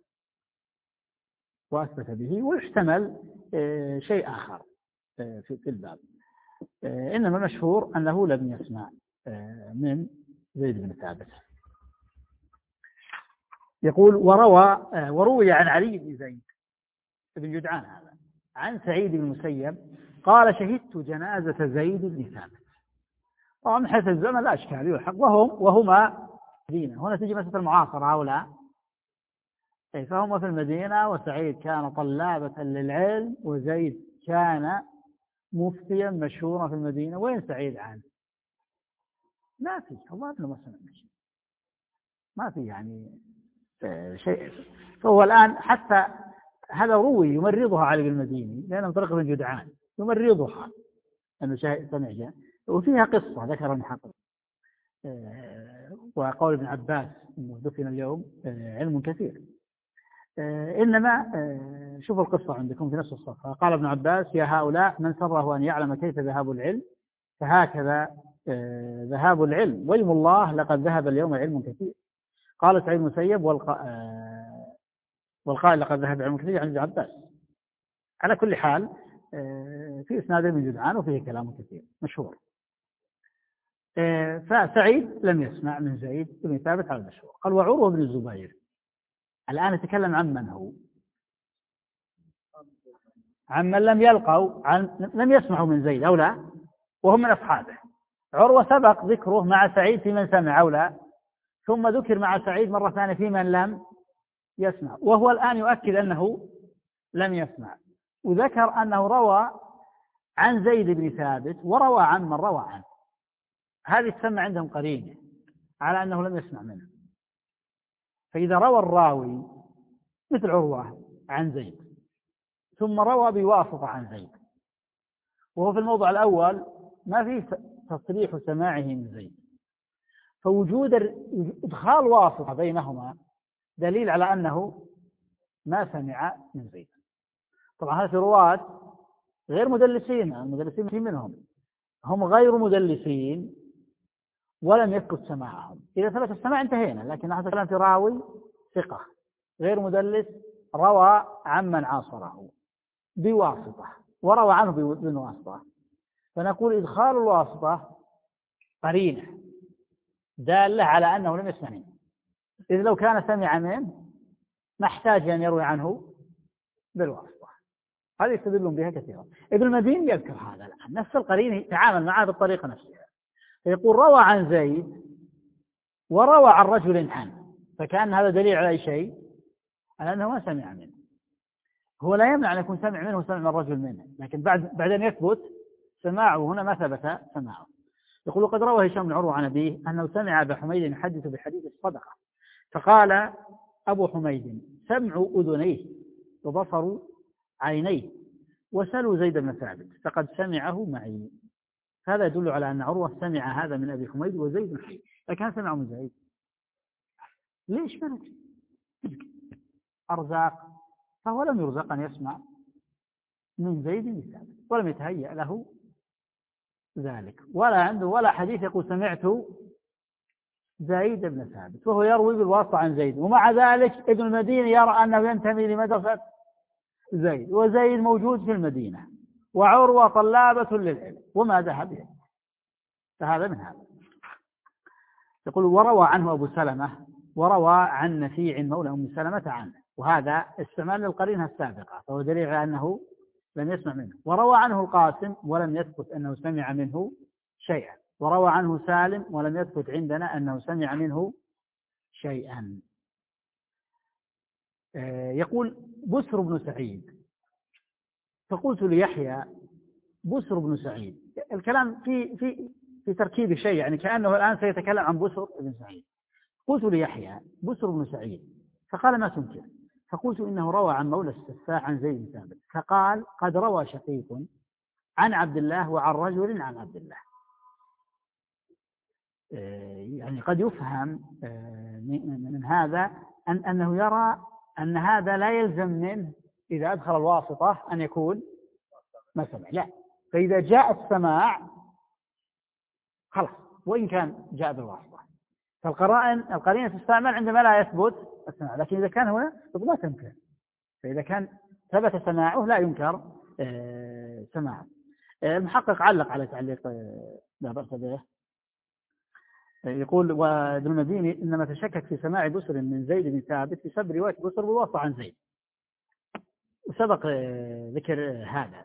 وأثبت به، ويحتمل آه شيء آخر آه في الباب، آه إنما المشهور أنه لم يسمع آه من زيد بن ثابت. يقول وروى آه وروي عن علي بن زيد بن جدعان هذا عن سعيد بن المسيب قال شهدت جنازة زيد بن ثابت. طبعا من حيث الزمن لا أشكال يلحق، وهم وهما مدينة. هنا تجي مسألة المعاصرة أو لا، فهم في المدينة، وسعيد كان طلابة للعلم وزيد كان مفتيا مشهورا في المدينة. وين سعيد عنه؟ ما في، الله ابنه ما سمع شيء، ما في يعني شيء. فهو الآن حتى هذا روي يمرضها علي بن المديني لأنه طريق بن جدعان يمرضها أنه سمع جاء. وفيها قصة ذكر المحقق وقول ابن عباس أنه دفن اليوم علم كثير. إنما شوفوا القصة عندكم في نفس الصفحة. قال ابن عباس يا هؤلاء من سره أن يعلم كيف ذهاب العلم فهكذا ذهاب العلم، ويم الله لقد ذهب اليوم علم كثير. قال سعيد المسيب والقائل لقد ذهب علم كثير عن ابن عباس. على كل حال في إسناد من جدعان وفيه كلام كثير مشهور. فسعيد لم يسمع من زيد بن ثابت على المشهور. قال وعروة بن الزبير. الآن نتكلم عن من هو، عن من لم يلقوا عن لم يسمعوا من زيد أو لا، وهم من أصحابه. عروة سبق ذكره مع سعيد في من سمع أو لا، ثم ذكر مع سعيد مرة ثانية في من لم يسمع، وهو الآن يؤكد أنه لم يسمع، وذكر أنه روى عن زيد بن ثابت وروى عن من روى عنه. هذه تسمى عندهم قرينة على أنه لم يسمع منه. فإذا روى الراوي مثل عروة عن زيد ثم روى بواسطة عن زيد، وهو في الموضع الأول ما فيه تصريح سماعه من زيد، فوجود إدخال واسطة بينهما دليل على أنه ما سمع من زيد. طبعا هذا في رواة غير مدلسين، المدلسين منهم هم غير مدلسين ولم يثبت سماعهم. إذا ثبت السماع انتهينا، لكن هذا كلام في راوي ثقة غير مدلس روى عمن عاصره بواسطة وروى عنه بواسطة، فنقول إدخال الواسطة قرينة دالة على أنه لم يسمع منه. إذ لو كان سمع منه ما احتاج أن يروي عنه بالواسطة. هذه يستدلون بها كثيرا. ابن المديني يذكر هذا الآن نفس القرينة يتعامل معها بالطريقة نفسها، فيقول روى عن زيد وروى عن رجل عنه، فكان هذا دليل على أي شيء؟ على أنه ما سمع منه. هو لا يمنع أن يكون سمع منه وسمع من الرجل منه، لكن بعد بعد أن يثبت سماعه هنا ما ثبت سماعه. يقول قد روى هشام بن عروة عن أبيه أنه سمع أبا حميد يحدث بحديث الصدقة، فقال أبو حميد سمع أذنيه وبصر عينيه وسلوا زيد بن ثابت فقد سمعه معي. هذا يدل على أن عروة سمع هذا من أبي حميد وزيد حي، لكن سمعه من زيد. ليش ملك أرزاق؟ فهو لم يرزق أن يسمع من زيد بن ثابت ولم يتهيأ له ذلك، ولا عنده ولا حديث يقول سمعت زيد بن ثابت، وهو يروي بالواسطة عن زيد. ومع ذلك ابن المديني يرى أنه ينتمي لمدرسة زيد، وزيد موجود في المدينة وعروة طلابة للعلم وما ذهب إليه، فهذا من هذا. يقول وروى عنه أبو سلمة وروى عن نفيع مولى أم سلمة عنه، وهذا استعمال للقرينة السابقة، فهو دليل على أنه لم يسمع منه. وروى عنه القاسم ولم يثبت أنه سمع منه شيئا، وروى عنه سالم ولم يثبت عندنا أنه سمع منه شيئا. يقول بسر بن سعيد فقلت ليحيى بسر بن سعيد، الكلام في في في تركيب شيء، يعني كأنه الآن سيتكلم عن بسر بن سعيد. قلت ليحيى بسر بن سعيد فقال ما تنكر؟ فقلت إنه روى عن مولى السفاح عن زيد بن ثابت، فقال قد روى شقيق عن عبد الله وعن رجل عن عبد الله. يعني قد يفهم من هذا أن أنه يرى أن هذا لا يلزم منه إذا أدخل الواسطة أن يكون ما سمع، لا، فإذا جاء السماع خلاص وإن كان جاء بالواسطة، فالقرائن القرينة تستعمل عندما لا يثبت السماع، لكن إذا كان هنا ما تنكر، فإذا كان ثبت سماعه لا ينكر سماعه. المحقق علق على تعليق لا بأس به، يقول وابن المديني إنما تشكك في سماع بسر من زيد بن ثابت بسبب رواية بسر بالواسطة عن زيد، وسبق ذكر هذا.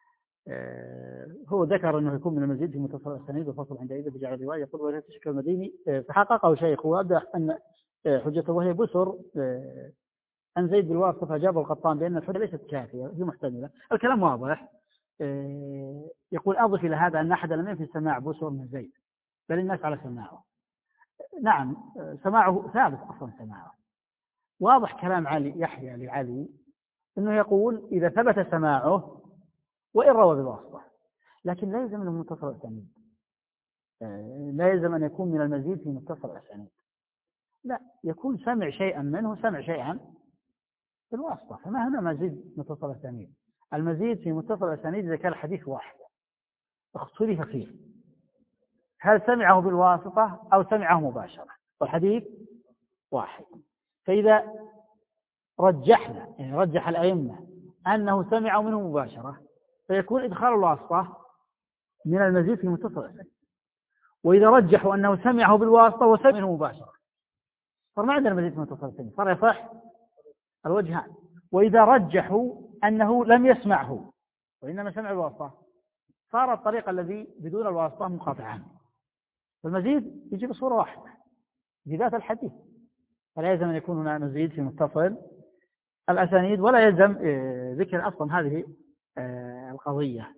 هو ذكر أنه يكون من المزيد في متصل السنيد وفصل عندئذ بجعل الرواية. يقول ولا تشكك المديني فحققه شيخ وأبدأ أن حجته وهي بسر عن زيد بالواسطة، فأجاب القطان بأن الحجة ليست كافية هي محتملة. الكلام واضح. يقول أضف إلى هذا أن أحد لم ينفي سماع بسر من زيد بل الناس على سماعه. نعم سماعه ثابت أصلا سماعه. واضح كلام علي يحيى لعلي أنه يقول إذا ثبت سماعه وإن روى بالواسطة، لكن لا يلزم أنه متصل السنيد، لا يلزم أن يكون من المزيد في متصل السنيد، لا، يكون سمع شيئا منه سمع شيئا بالواسطة، فما هنا مزيد متصل السنيد. المزيد في متصل السنيد إذا كان الحديث واحد اختلف فيه هل سمعه بالواسطة أو سمعه مباشرة، والحديث واحد، فإذا رجحنا يعني رجح الأئمة أنه سمع منه مباشرة فيكون إدخال الواسطة من المزيد في متصل السنيد، وإذا رجحوا أنه سمعه بالواسطة وسمع منه مباشرة صار ما عندنا مزيد في متصل السنيد، صار يصح الوجهان. وإذا رجحوا أنه لم يسمعه وإنما سمع الواسطة صار الطريق الذي بدون الواسطة منقطعا، فالمزيد يجي بصورة واحدة بذات الحديث، فلا يلزم أن يكون هنا مزيد في متصل الأسانيد، ولا يلزم ذكر أصلا هذه القضية،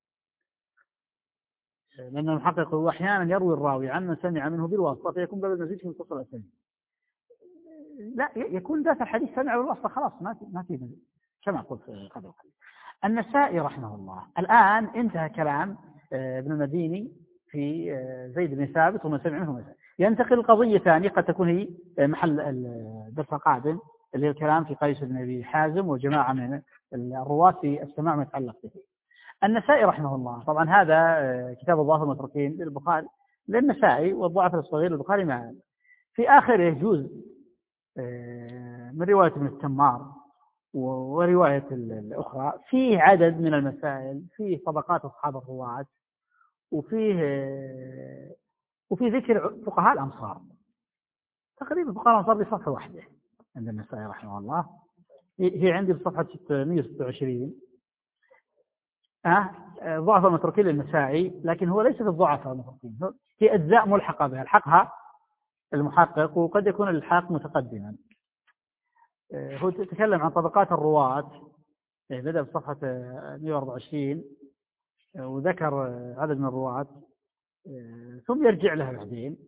لأن المحقق هو أحيانا يروي الراوي عن من سمع منه بالواسطة فيكون باب المزيد في متصل الأسانيد، لا يكون ذات الحديث سمع بالواسطة خلاص ما في ما في مزيد كما قلت قبل قليل. النسائي رحمه الله الآن انتهى كلام ابن المديني في زيد بن ثابت ومن سمع منه مثلا، ينتقل قضية ثانية قد تكون هي محل الدرس القادم اللي هي الكلام في قيس بن أبي حازم وجماعة من الرواة في السماع متعلق به. النسائي رحمه الله طبعا هذا كتاب الضعف المتروكين للبخاري للنسائي والضعف الصغير للبخاري معا، في آخره يجوز من رواية ابن التمار ورواية الأخرى فيه عدد من المسائل، فيه طبقات أصحاب الرواة، وفيه وفي ذكر فقهاء الأمصار، تقريبا فقهاء الأمصار بصفحة واحدة عند النسائي رحمه الله، هي عندي بصفحة ستمائة وستة وعشرين. أه ضعف المتروكين للنسائي، لكن هو ليس في الضعف المتروكين، هي أجزاء ملحقة بها الحقها المحقق، وقد يكون الحاق متقدما. هو تكلم عن طبقات الرواة بدأ بصفحة مائة وأربعة وعشرين وذكر عدد من الرواة ثم يرجع لها بعدين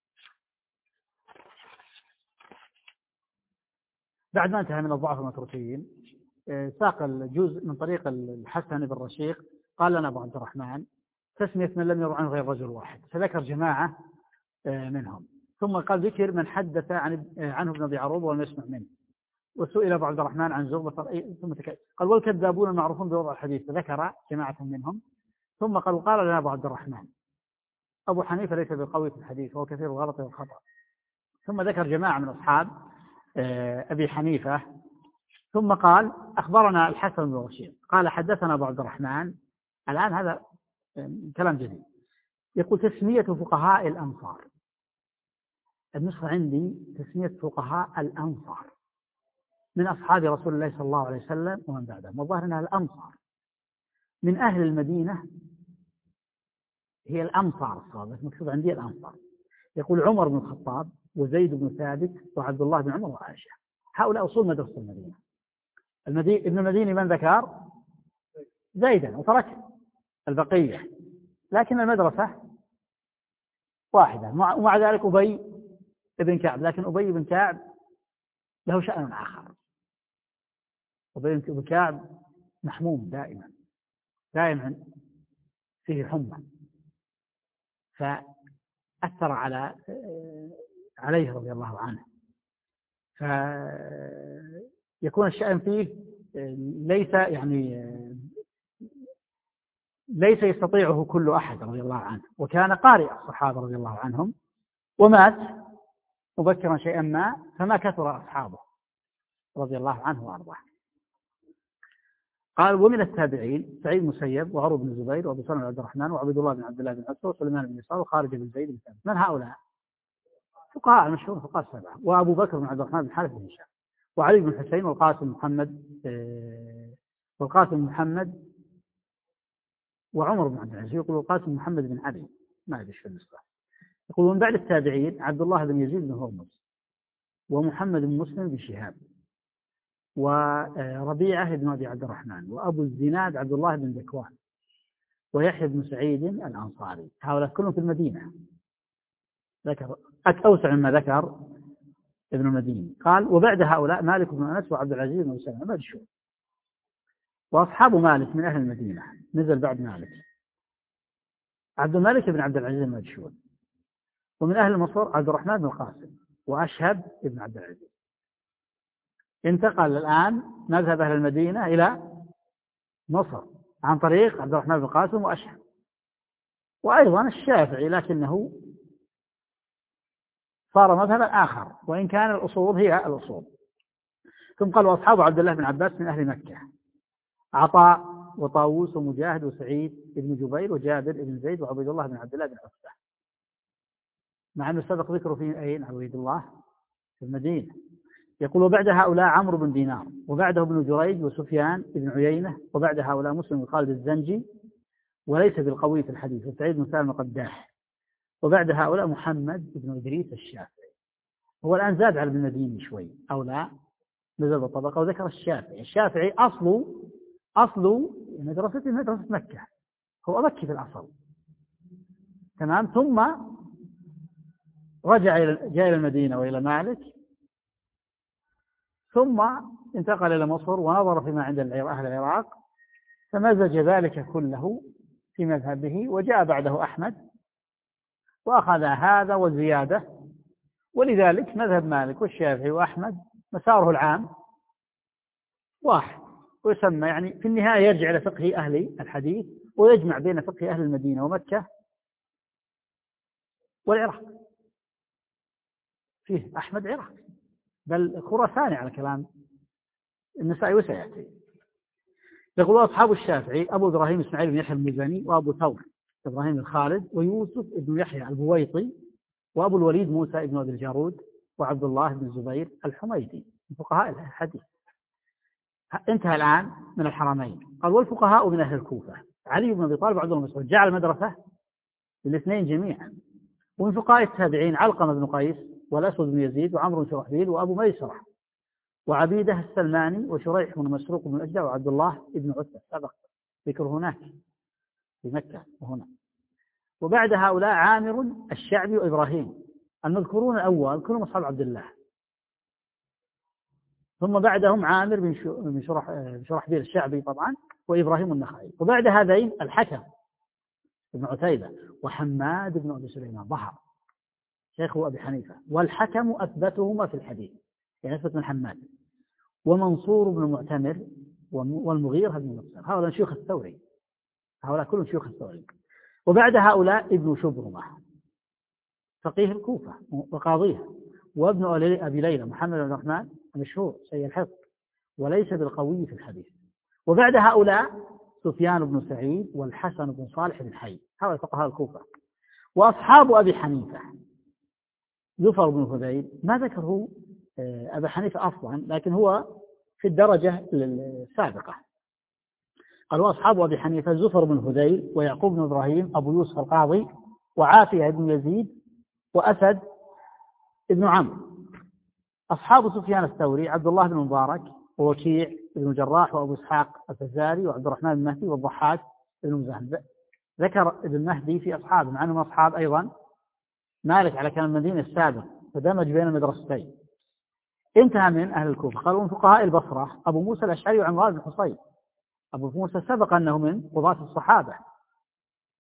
بعد ما انتهى من الضعف المتروكين. ساق الجزء من طريق الحسن بن رشيق قال لنا أبو عبد الرحمن تسمية من لم يروى عنه غير رجل واحد، فذكر جماعة منهم، ثم قال ذكر من حدث عن عنه ابن أبي عروبة ولم يسمع منه، وسئل أبو عبد الرحمن عن زغبة ثم تك... قال والكذابون المعروفون بوضع الحديث، فذكر جماعة منهم، ثم قال وقال لنا أبو عبد الرحمن أبو حنيفة ليس بقوي في الحديث وهو كثير الغلط والخطأ، ثم ذكر جماعة من أصحاب أبي حنيفة، ثم قال أخبرنا الحسن بن رشيد قال حدثنا أبو عبد الرحمن. الآن هذا كلام جديد، يقول تسمية فقهاء الأمصار، النسخة عندي تسمية فقهاء الأمصار من أصحاب رسول الله صلى الله عليه وسلم ومن بعدهم، والظاهر أنها الأمصار من أهل المدينة، هي الأمصار الصواب مكتوب عندي الأمصار. يقول عمر بن الخطاب وزيد بن ثابت وعبد الله بن عمر وعائشة، هؤلاء أصول مدرسة المدينة. المدينة ابن المديني من ذكر زيدا وترك البقية، لكن المدرسة واحدة، ومع ذلك أبي بن كعب، لكن أبي بن كعب له شأن آخر. أبي بن كعب محموم دائما دائما فيه حمى، فأثر على عليه رضي الله عنه، فيكون الشأن فيه ليس يعني ليس يستطيعه كل أحد رضي الله عنه. وكان قارئ الصحابة رضي الله عنهم، ومات مبكرا شيئا ما، فما كثر أصحابه رضي الله عنه وأرضاه. قال: ومن التابعين سعيد المسيب وعروة بن الزبير وأبو سلمة بن عبد الرحمن وعبد الله بن عبد الله بن عتبة وسليمان بن يسار وخالد بن زيد بن ثابت. من هؤلاء؟ فقهاء المشهور، فقهاء السبعة، وأبو بكر بن عبد الرحمن بن حارث بن هشام، وعلي بن الحسين والقاسم محمد والقاسم محمد وعمر بن عبد العزيز. يقول القاسم محمد بن علي، ما أدري في النسبة. يقول: من بعد التابعين عبد الله بن يزيد بن هرمز ومحمد بن مسلم بن شهاب وربيعة بن أبي عبد الرحمن وأبو الزناد عبد الله بن ذكوان ويحيى بن سعيد الأنصاري. هؤلاء كلهم في المدينة، ذكر أوسع مما ذكر ابن المديني. قال: وبعد هؤلاء مالك بن أنس وعبد العزيز بن سلمة. ما شو وأصحاب مالك من أهل المدينة، نزل بعد مالك عبد الملك بن عبد العزيز المجشون. ومن أهل مصر عبد الرحمن بن القاسم وأشهب بن عبد العزيز. انتقل الآن مذهب أهل المدينة إلى مصر عن طريق عبد الرحمن بن القاسم وأشهب، وأيضا الشافعي، لكنه صار مذهبا آخر، وإن كان الأصول هي الأصول. ثم قال: وأصحاب عبد الله بن عباس من أهل مكة عطاء وطاووس ومجاهد وسعيد بن جبير وجابر بن زيد وعبيد الله بن عبد الله بن عتبة، مع أنه سبق ذكره في أين؟ عبيد الله في المدينة. يقول: وبعد هؤلاء عمرو بن دينار وبعده ابن جريج وسفيان بن عيينة وبعد هؤلاء مسلم بن خالد الزنجي وليس بالقوي في الحديث وسعيد بن سالم القداح وبعد هؤلاء محمد بن إدريس الشافعي. هو الآن زاد على ابن المديني شوي أو لا، نزل بالطبقة وذكر الشافعي. الشافعي أصله أصله مدرسة مدرسة مكة، هو مكي في الأصل، تمام. ثم رجع إلى جاء إلى المدينة وإلى مالك، ثم انتقل إلى مصر ونظر فيما عند أهل العراق فمزج ذلك كله في مذهبه، وجاء بعده أحمد وأخذ هذا وزيادة. ولذلك مذهب مالك والشافعي وأحمد مساره العام واحد، ويسمى يعني في النهاية يرجع إلى فقه أهل الحديث ويجمع بين فقه أهل المدينة ومكة والعراق. فيه أحمد عراق، بل خراساني على كلام النسائي وسيأتي. يقول: أصحاب الشافعي أبو إبراهيم إسماعيل بن يحيى المزني وأبو ثور إبراهيم الخالد ويوسف بن يحيى البويطي وأبو الوليد موسى بن أبي الجارود وعبد الله بن الزبير الحميدي من فقهاء الحديث. انتهى الآن من الحرمين. قال: والفقهاء من أهل الكوفة علي بن أبي طالب وعبد الله بن مسعود، جعل مدرسة الاثنين جميعا. ومن فقهاء التابعين علقمة بن قيس والأسود بن يزيد وعمرو بن شرحبيل وأبو ميسرة وعبيدة السلماني وشريح بن مسروق بن الأجدع وعبد الله بن عتبة، سبق ذكر هناك في مكة وهنا. وبعد هؤلاء عامر الشعبي وإبراهيم. المذكورون الأول كلهم أصحاب عبد الله، ثم بعدهم عامر بن شرحبيل الشعبي طبعا وإبراهيم النخعي، وبعد هذين الحكم بن عتيبة وحماد بن أبي سليمان ظهر شيخه أبي حنيفة، والحكم أثبتهما في الحديث يعني أثبت من حماد، ومنصور بن المعتمر والمغيرة بن مبصر. هؤلاء شيوخ الثوري، هؤلاء كلهم شيوخ الثوري. وبعد هؤلاء ابن شبرمة فقيه الكوفة وقاضيها، وابن أبي ليلى محمد بن الرحمن مشهور سيء الحفظ وليس بالقوي في الحديث. وبعد هؤلاء سفيان بن سعيد والحسن بن صالح بن حي، هؤلاء فقهاء الكوفة. وأصحاب أبي حنيفة زفر بن هذيل، ما ذكره أبي حنيفة أصلا لكن هو في الدرجة السابقة. قال: وأصحاب أبي حنيفة زفر بن هذيل ويعقوب بن إبراهيم أبو يوسف القاضي وعافية بن يزيد وأسد بن عمرو. أصحاب سفيان الثوري عبد الله بن مبارك ووكيع بن الجراح وأبو إسحاق الفزاري وعبد الرحمن بن مهدي والضحاك بن مزاحم. ذكر ابن مهدي في أصحاب مع أنهم أصحاب أيضا مالك على كلام المدينة السابق، فدمج بين المدرستين. انتهى من أهل الكوفة. قالوا: من فقهاء البصرة أبو موسى الأشعري وعمران بن حصين. أبو موسى سبق أنه من قضاة الصحابة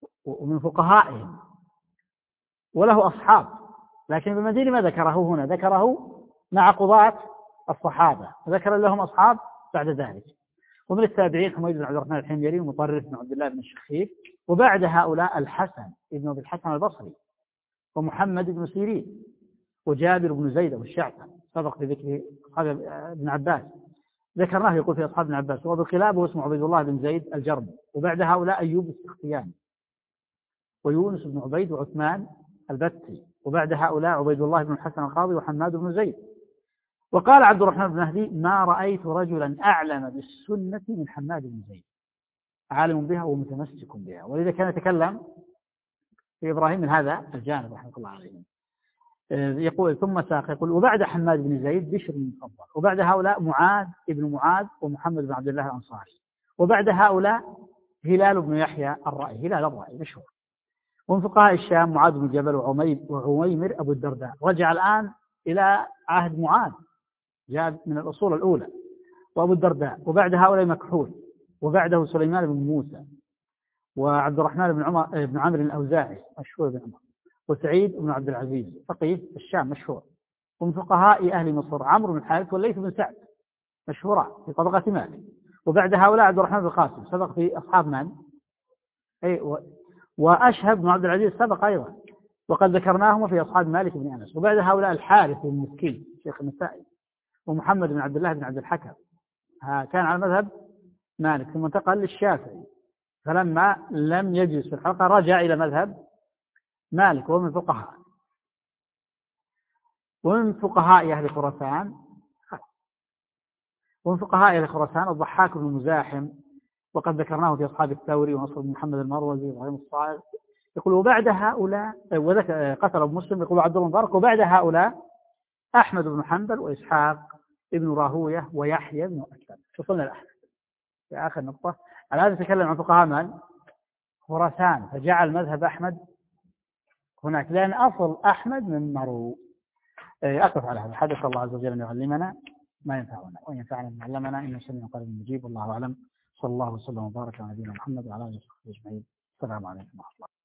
ومن فقهائهم وله أصحاب، لكن ابن المديني ما ذكره هنا، ذكره مع قضاة الصحابة، ذكر لهم أصحاب بعد ذلك. ومن التابعين حميد بن عبد الرحمن الحميري ومطرف بن عبد الله بن الشخير، وبعد هؤلاء الحسن ابن أبي الحسن البصري ومحمد بن سيرين وجابر بن زيد والشعثم سبق في ذكر ابن عباس، ذكرناه يقول في أصحاب ابن عباس. وأبو الكلاب واسمه عبيد الله بن زيد الجرمي، وبعد هؤلاء أيوب السختياني ويونس بن عبيد وعثمان البتي، وبعد هؤلاء عبيد الله بن الحسن القاضي وحماد بن زيد. وقال عبد الرحمن بن مهدي: ما رأيت رجلا أعلم بالسنة من حماد بن زيد، عالم بها ومتمسك بها. ولذا كان يتكلم في إبراهيم من هذا الجانب رحمه الله عليه. يقول ثم ساق يقول: وبعد حماد بن زيد بشر بن مفضل، وبعد هؤلاء معاذ ابن معاذ ومحمد بن عبد الله الأنصاري، وبعد هؤلاء هلال بن يحيى الرأي، هلال الرأي مشهور. ومن فقهاء الشام معاذ بن جبل وعويمر أبو الدرداء. رجع الآن إلى عهد معاذ، جاء من الأصول الأولى، وأبو الدرداء. وبعد هؤلاء مكحول، وبعده سليمان بن موسى وعبد الرحمن بن عمر بن عمرو الأوزاعي مشهور بن عمر، وسعيد بن عبد العزيز فقيه الشام مشهور. ومن فقهاء أهل مصر عمرو بن الحارث والليث بن سعد مشهورا في طبقة مالك. وبعد هؤلاء عبد الرحمن بن القاسم سبق في أصحاب من؟ أي و... وأشهب بن عبد العزيز سبق أيضا، وقد ذكرناهم في أصحاب مالك بن أنس. وبعد هؤلاء الحارث بن مسكين شيخ النسائي، ومحمد بن عبد الله بن عبد الحكم كان على مذهب مالك، ثم انتقل للشافعي، فلما لم يجلس في الحلقة رجع إلى مذهب مالك. ومن فقهاء ومن فقهاء أهل خراسان ومن فقهاء أهل خراسان الضحاك بن مزاحم، وقد ذكرناه في أصحاب الثوري ونصر بن محمد المروزي وإبراهيم الصائغ. يقول: وبعد هؤلاء قتل أبو مسلم، يقول عبد الله مبارك: وبعد هؤلاء أحمد بن حنبل وإسحاق ابن راهوية ويحيى بن أسلم. وصلنا لأحمد في آخر نقطة. على هذا تكلم عن فقهاء من؟ خراسان، فجعل مذهب أحمد هناك، لأن أصل أحمد من مرو. أقف على هذا. حدث الله عز وجل أن يعلمنا ما ينفعنا وينفعنا ما علمنا، إنه سميع قريب مجيب. والله أعلم. صلى الله وسلم وبارك على نبينا محمد وعلى آله وصحبه أجمعين. السلام عليكم ورحمة الله.